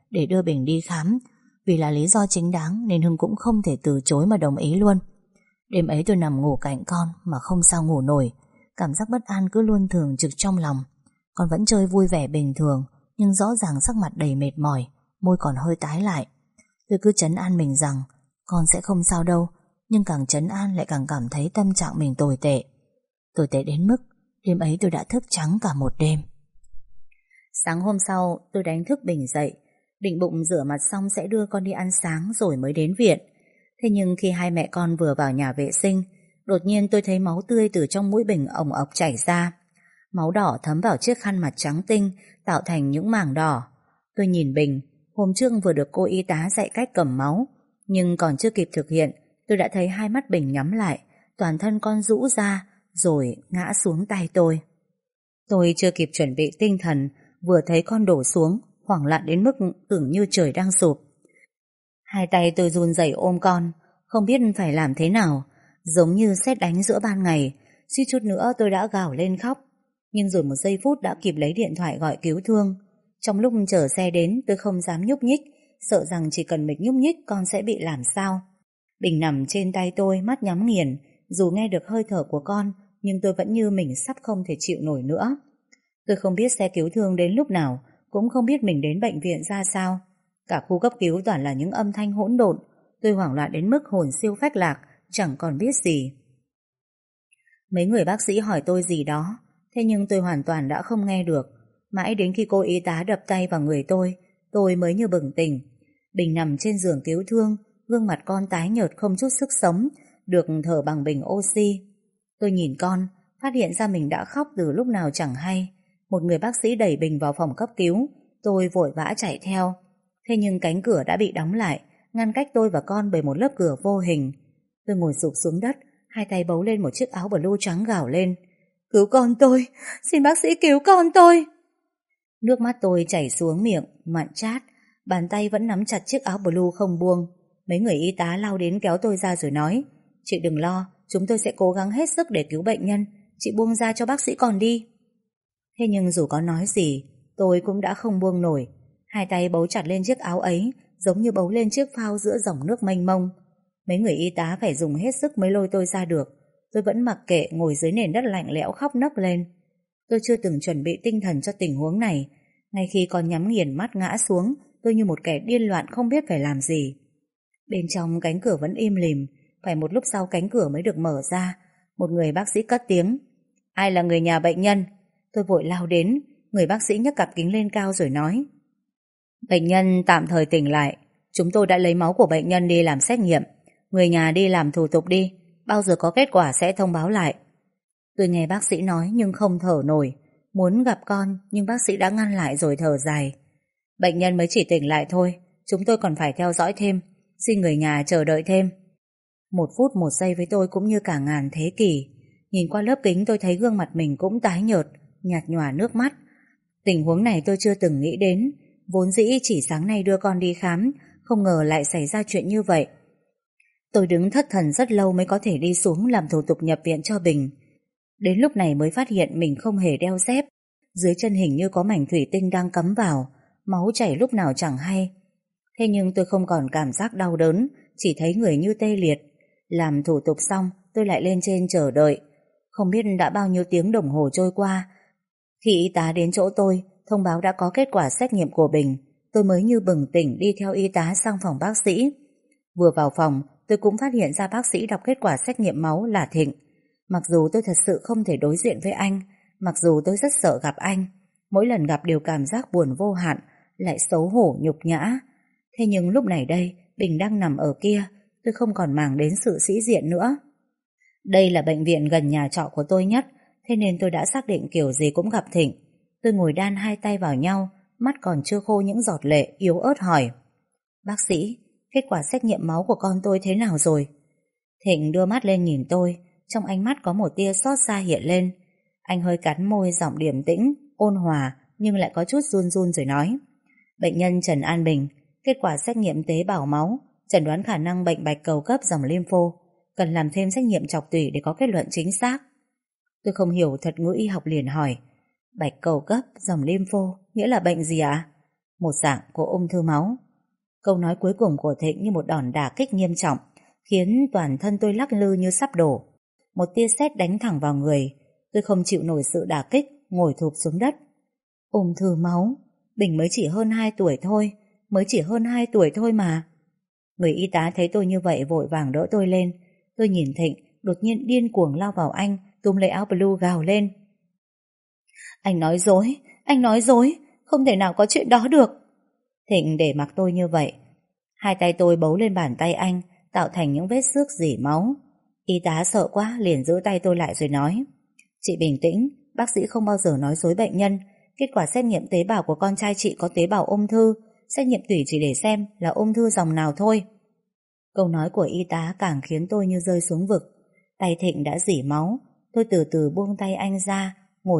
để đưa Bình đi khám. Vì là lý do chính đáng nên Hưng cũng không thể từ chối mà đồng ý luôn. Đêm ấy tôi nằm ngủ cạnh con mà không sao ngủ nổi. Cảm giác bất an cứ luôn thường trực trong lòng. Con vẫn chơi vui vẻ bình thường, nhưng rõ ràng sắc mặt đầy mệt mỏi, môi còn hơi tái lại. Tôi cứ trấn an mình rằng con sẽ không sao đâu, nhưng càng trấn an lại càng cảm thấy tâm trạng mình tồi tệ. Tồi tệ đến mức đêm ấy tôi đã thức trắng cả một đêm. Sáng hôm sau tôi đánh thức Bình dậy, định bụng rửa mặt xong sẽ đưa con đi ăn sáng rồi mới đến viện. Thế nhưng khi hai mẹ con vừa vào nhà vệ sinh, đột nhiên tôi thấy máu tươi từ trong mũi Bình ồng ọc chảy ra. Máu đỏ thấm vào chiếc khăn mặt trắng tinh, tạo thành những mảng đỏ. Tôi nhìn Bình, hôm trước vừa được cô y tá dạy cách cầm máu, nhưng còn chưa kịp thực hiện, tôi đã thấy hai mắt Bình nhắm lại, toàn thân con rũ ra, rồi ngã xuống tay tôi. Tôi chưa kịp chuẩn bị tinh thần, vừa thấy con đổ xuống, hoảng loạn đến mức tưởng như trời đang sụp. Hai tay tôi run rẩy ôm con, không biết phải làm thế nào, giống như sét đánh giữa ban ngày, suýt chút nữa tôi đã gào lên khóc. Nhưng rồi một giây phút đã kịp lấy điện thoại gọi cứu thương. Trong lúc chờ xe đến tôi không dám nhúc nhích, sợ rằng chỉ cần mình nhúc nhích con sẽ bị làm sao. Bình nằm trên tay tôi, mắt nhắm nghiền. Dù nghe được hơi thở của con, nhưng tôi vẫn như mình sắp không thể chịu nổi nữa. Tôi không biết xe cứu thương đến lúc nào, cũng không biết mình đến bệnh viện ra sao. Cả khu cấp cứu toàn là những âm thanh hỗn độn. Tôi hoảng loạn đến mức hồn siêu phách lạc, chẳng còn biết gì. Mấy người bác sĩ hỏi tôi gì đó, thế nhưng tôi hoàn toàn đã không nghe được. Mãi đến khi cô y tá đập tay vào người tôi mới như bừng tỉnh. Bình nằm trên giường cứu thương, gương mặt con tái nhợt không chút sức sống, được thở bằng bình oxy. Tôi nhìn con, phát hiện ra mình đã khóc từ lúc nào chẳng hay. Một người bác sĩ đẩy Bình vào phòng cấp cứu, tôi vội vã chạy theo. Thế nhưng cánh cửa đã bị đóng lại, ngăn cách tôi và con bởi một lớp cửa vô hình. Tôi ngồi sụp xuống đất, hai tay bấu lên một chiếc áo blue trắng gào lên: "Cứu con tôi! Xin bác sĩ cứu con tôi!" Nước mắt tôi chảy xuống miệng, mặn chát, bàn tay vẫn nắm chặt chiếc áo blue không buông. Mấy người y tá lao đến kéo tôi ra rồi nói: "Chị đừng lo, chúng tôi sẽ cố gắng hết sức để cứu bệnh nhân, chị buông ra cho bác sĩ còn đi." Thế nhưng dù có nói gì, tôi cũng đã không buông nổi. Hai tay bấu chặt lên chiếc áo ấy, giống như bấu lên chiếc phao giữa dòng nước mênh mông. Mấy người y tá phải dùng hết sức mới lôi tôi ra được. Tôi vẫn mặc kệ ngồi dưới nền đất lạnh lẽo khóc nấc lên. Tôi chưa từng chuẩn bị tinh thần cho tình huống này. Ngay khi con nhắm nghiền mắt ngã xuống, tôi như một kẻ điên loạn không biết phải làm gì. Bên trong cánh cửa vẫn im lìm. Phải một lúc sau cánh cửa mới được mở ra. Một người bác sĩ cất tiếng: "Ai là người nhà bệnh nhân?" Tôi vội lao đến. Người bác sĩ nhấc cặp kính lên cao rồi nói: "Bệnh nhân tạm thời tỉnh lại. Chúng tôi đã lấy máu của bệnh nhân đi làm xét nghiệm. Người nhà đi làm thủ tục đi. Bao giờ có kết quả sẽ thông báo lại." Tôi nghe bác sĩ nói nhưng không thở nổi. Muốn gặp con nhưng bác sĩ đã ngăn lại rồi thở dài: "Bệnh nhân mới chỉ tỉnh lại thôi. Chúng tôi còn phải theo dõi thêm. Xin người nhà chờ đợi thêm." 1 phút 1 giây với tôi cũng như cả ngàn thế kỷ. Nhìn qua lớp kính tôi thấy gương mặt mình cũng tái nhợt, nhạt nhòa nước mắt. Tình huống này tôi chưa từng nghĩ đến. Vốn dĩ chỉ sáng nay đưa con đi khám, không ngờ lại xảy ra chuyện như vậy. Tôi đứng thất thần rất lâu mới có thể đi xuống làm thủ tục nhập viện cho Bình. Đến lúc này mới phát hiện mình không hề đeo dép. Dưới chân hình như có mảnh thủy tinh đang cắm vào, máu chảy lúc nào chẳng hay. Thế nhưng tôi không còn cảm giác đau đớn, chỉ thấy người như tê liệt. Làm thủ tục xong, tôi lại lên trên chờ đợi. Không biết đã bao nhiêu tiếng đồng hồ trôi qua. Khi y tá đến chỗ tôi, thông báo đã có kết quả xét nghiệm của Bình, tôi mới như bừng tỉnh đi theo y tá sang phòng bác sĩ. Vừa vào phòng, tôi cũng phát hiện ra bác sĩ đọc kết quả xét nghiệm máu là Thịnh. Mặc dù tôi thật sự không thể đối diện với anh, mặc dù tôi rất sợ gặp anh, mỗi lần gặp đều cảm giác buồn vô hạn, lại xấu hổ nhục nhã. Thế nhưng lúc này đây, Bình đang nằm ở kia, tôi không còn màng đến sự sĩ diện nữa. Đây là bệnh viện gần nhà trọ của tôi nhất, thế nên tôi đã xác định kiểu gì cũng gặp Thịnh. Tôi ngồi đan hai tay vào nhau, mắt còn chưa khô những giọt lệ, yếu ớt hỏi: "Bác sĩ, kết quả xét nghiệm máu của con tôi thế nào rồi?" Thịnh đưa mắt lên nhìn tôi, trong ánh mắt có một tia xót xa hiện lên. Anh hơi cắn môi, giọng điềm tĩnh, ôn hòa nhưng lại có chút run run rồi nói: "Bệnh nhân Trần An Bình, kết quả xét nghiệm tế bào máu, chẩn đoán khả năng bệnh bạch cầu cấp dòng lympho, cần làm thêm xét nghiệm trọc tủy để có kết luận chính xác." Tôi không hiểu thuật ngữ y học liền hỏi: "Bạch cầu cấp dòng lympho nghĩa là bệnh gì ạ?" một dạng của ung thư máu. Câu nói cuối cùng của Thịnh như một đòn đả kích nghiêm trọng, khiến toàn thân tôi lắc lư như sắp đổ. Một tia sét đánh thẳng vào người. Tôi không chịu nổi sự đả kích, ngồi thụp xuống đất. Ung thư máu? Bình mới chỉ hơn 2 tuổi thôi, mới chỉ hơn 2 tuổi thôi mà. Người y tá thấy tôi như vậy vội vàng đỡ tôi lên. Tôi nhìn Thịnh, đột nhiên điên cuồng lao vào anh, túm lấy áo blue gào lên. Anh nói dối, không thể nào có chuyện đó được. Thịnh để mặc tôi như vậy. Hai tay tôi bấu lên bàn tay anh, tạo thành những vết xước rỉ máu. Y tá sợ quá liền giữ tay tôi lại rồi nói: Chị bình tĩnh, bác sĩ không bao giờ nói dối bệnh nhân. Kết quả xét nghiệm tế bào của con trai chị có tế bào ung thư, xét nghiệm tủy chỉ để xem là ung thư dòng nào thôi. Câu nói của y tá càng khiến tôi như rơi xuống vực. Tay Thịnh đã rỉ máu. Tôi từ từ buông tay anh ra,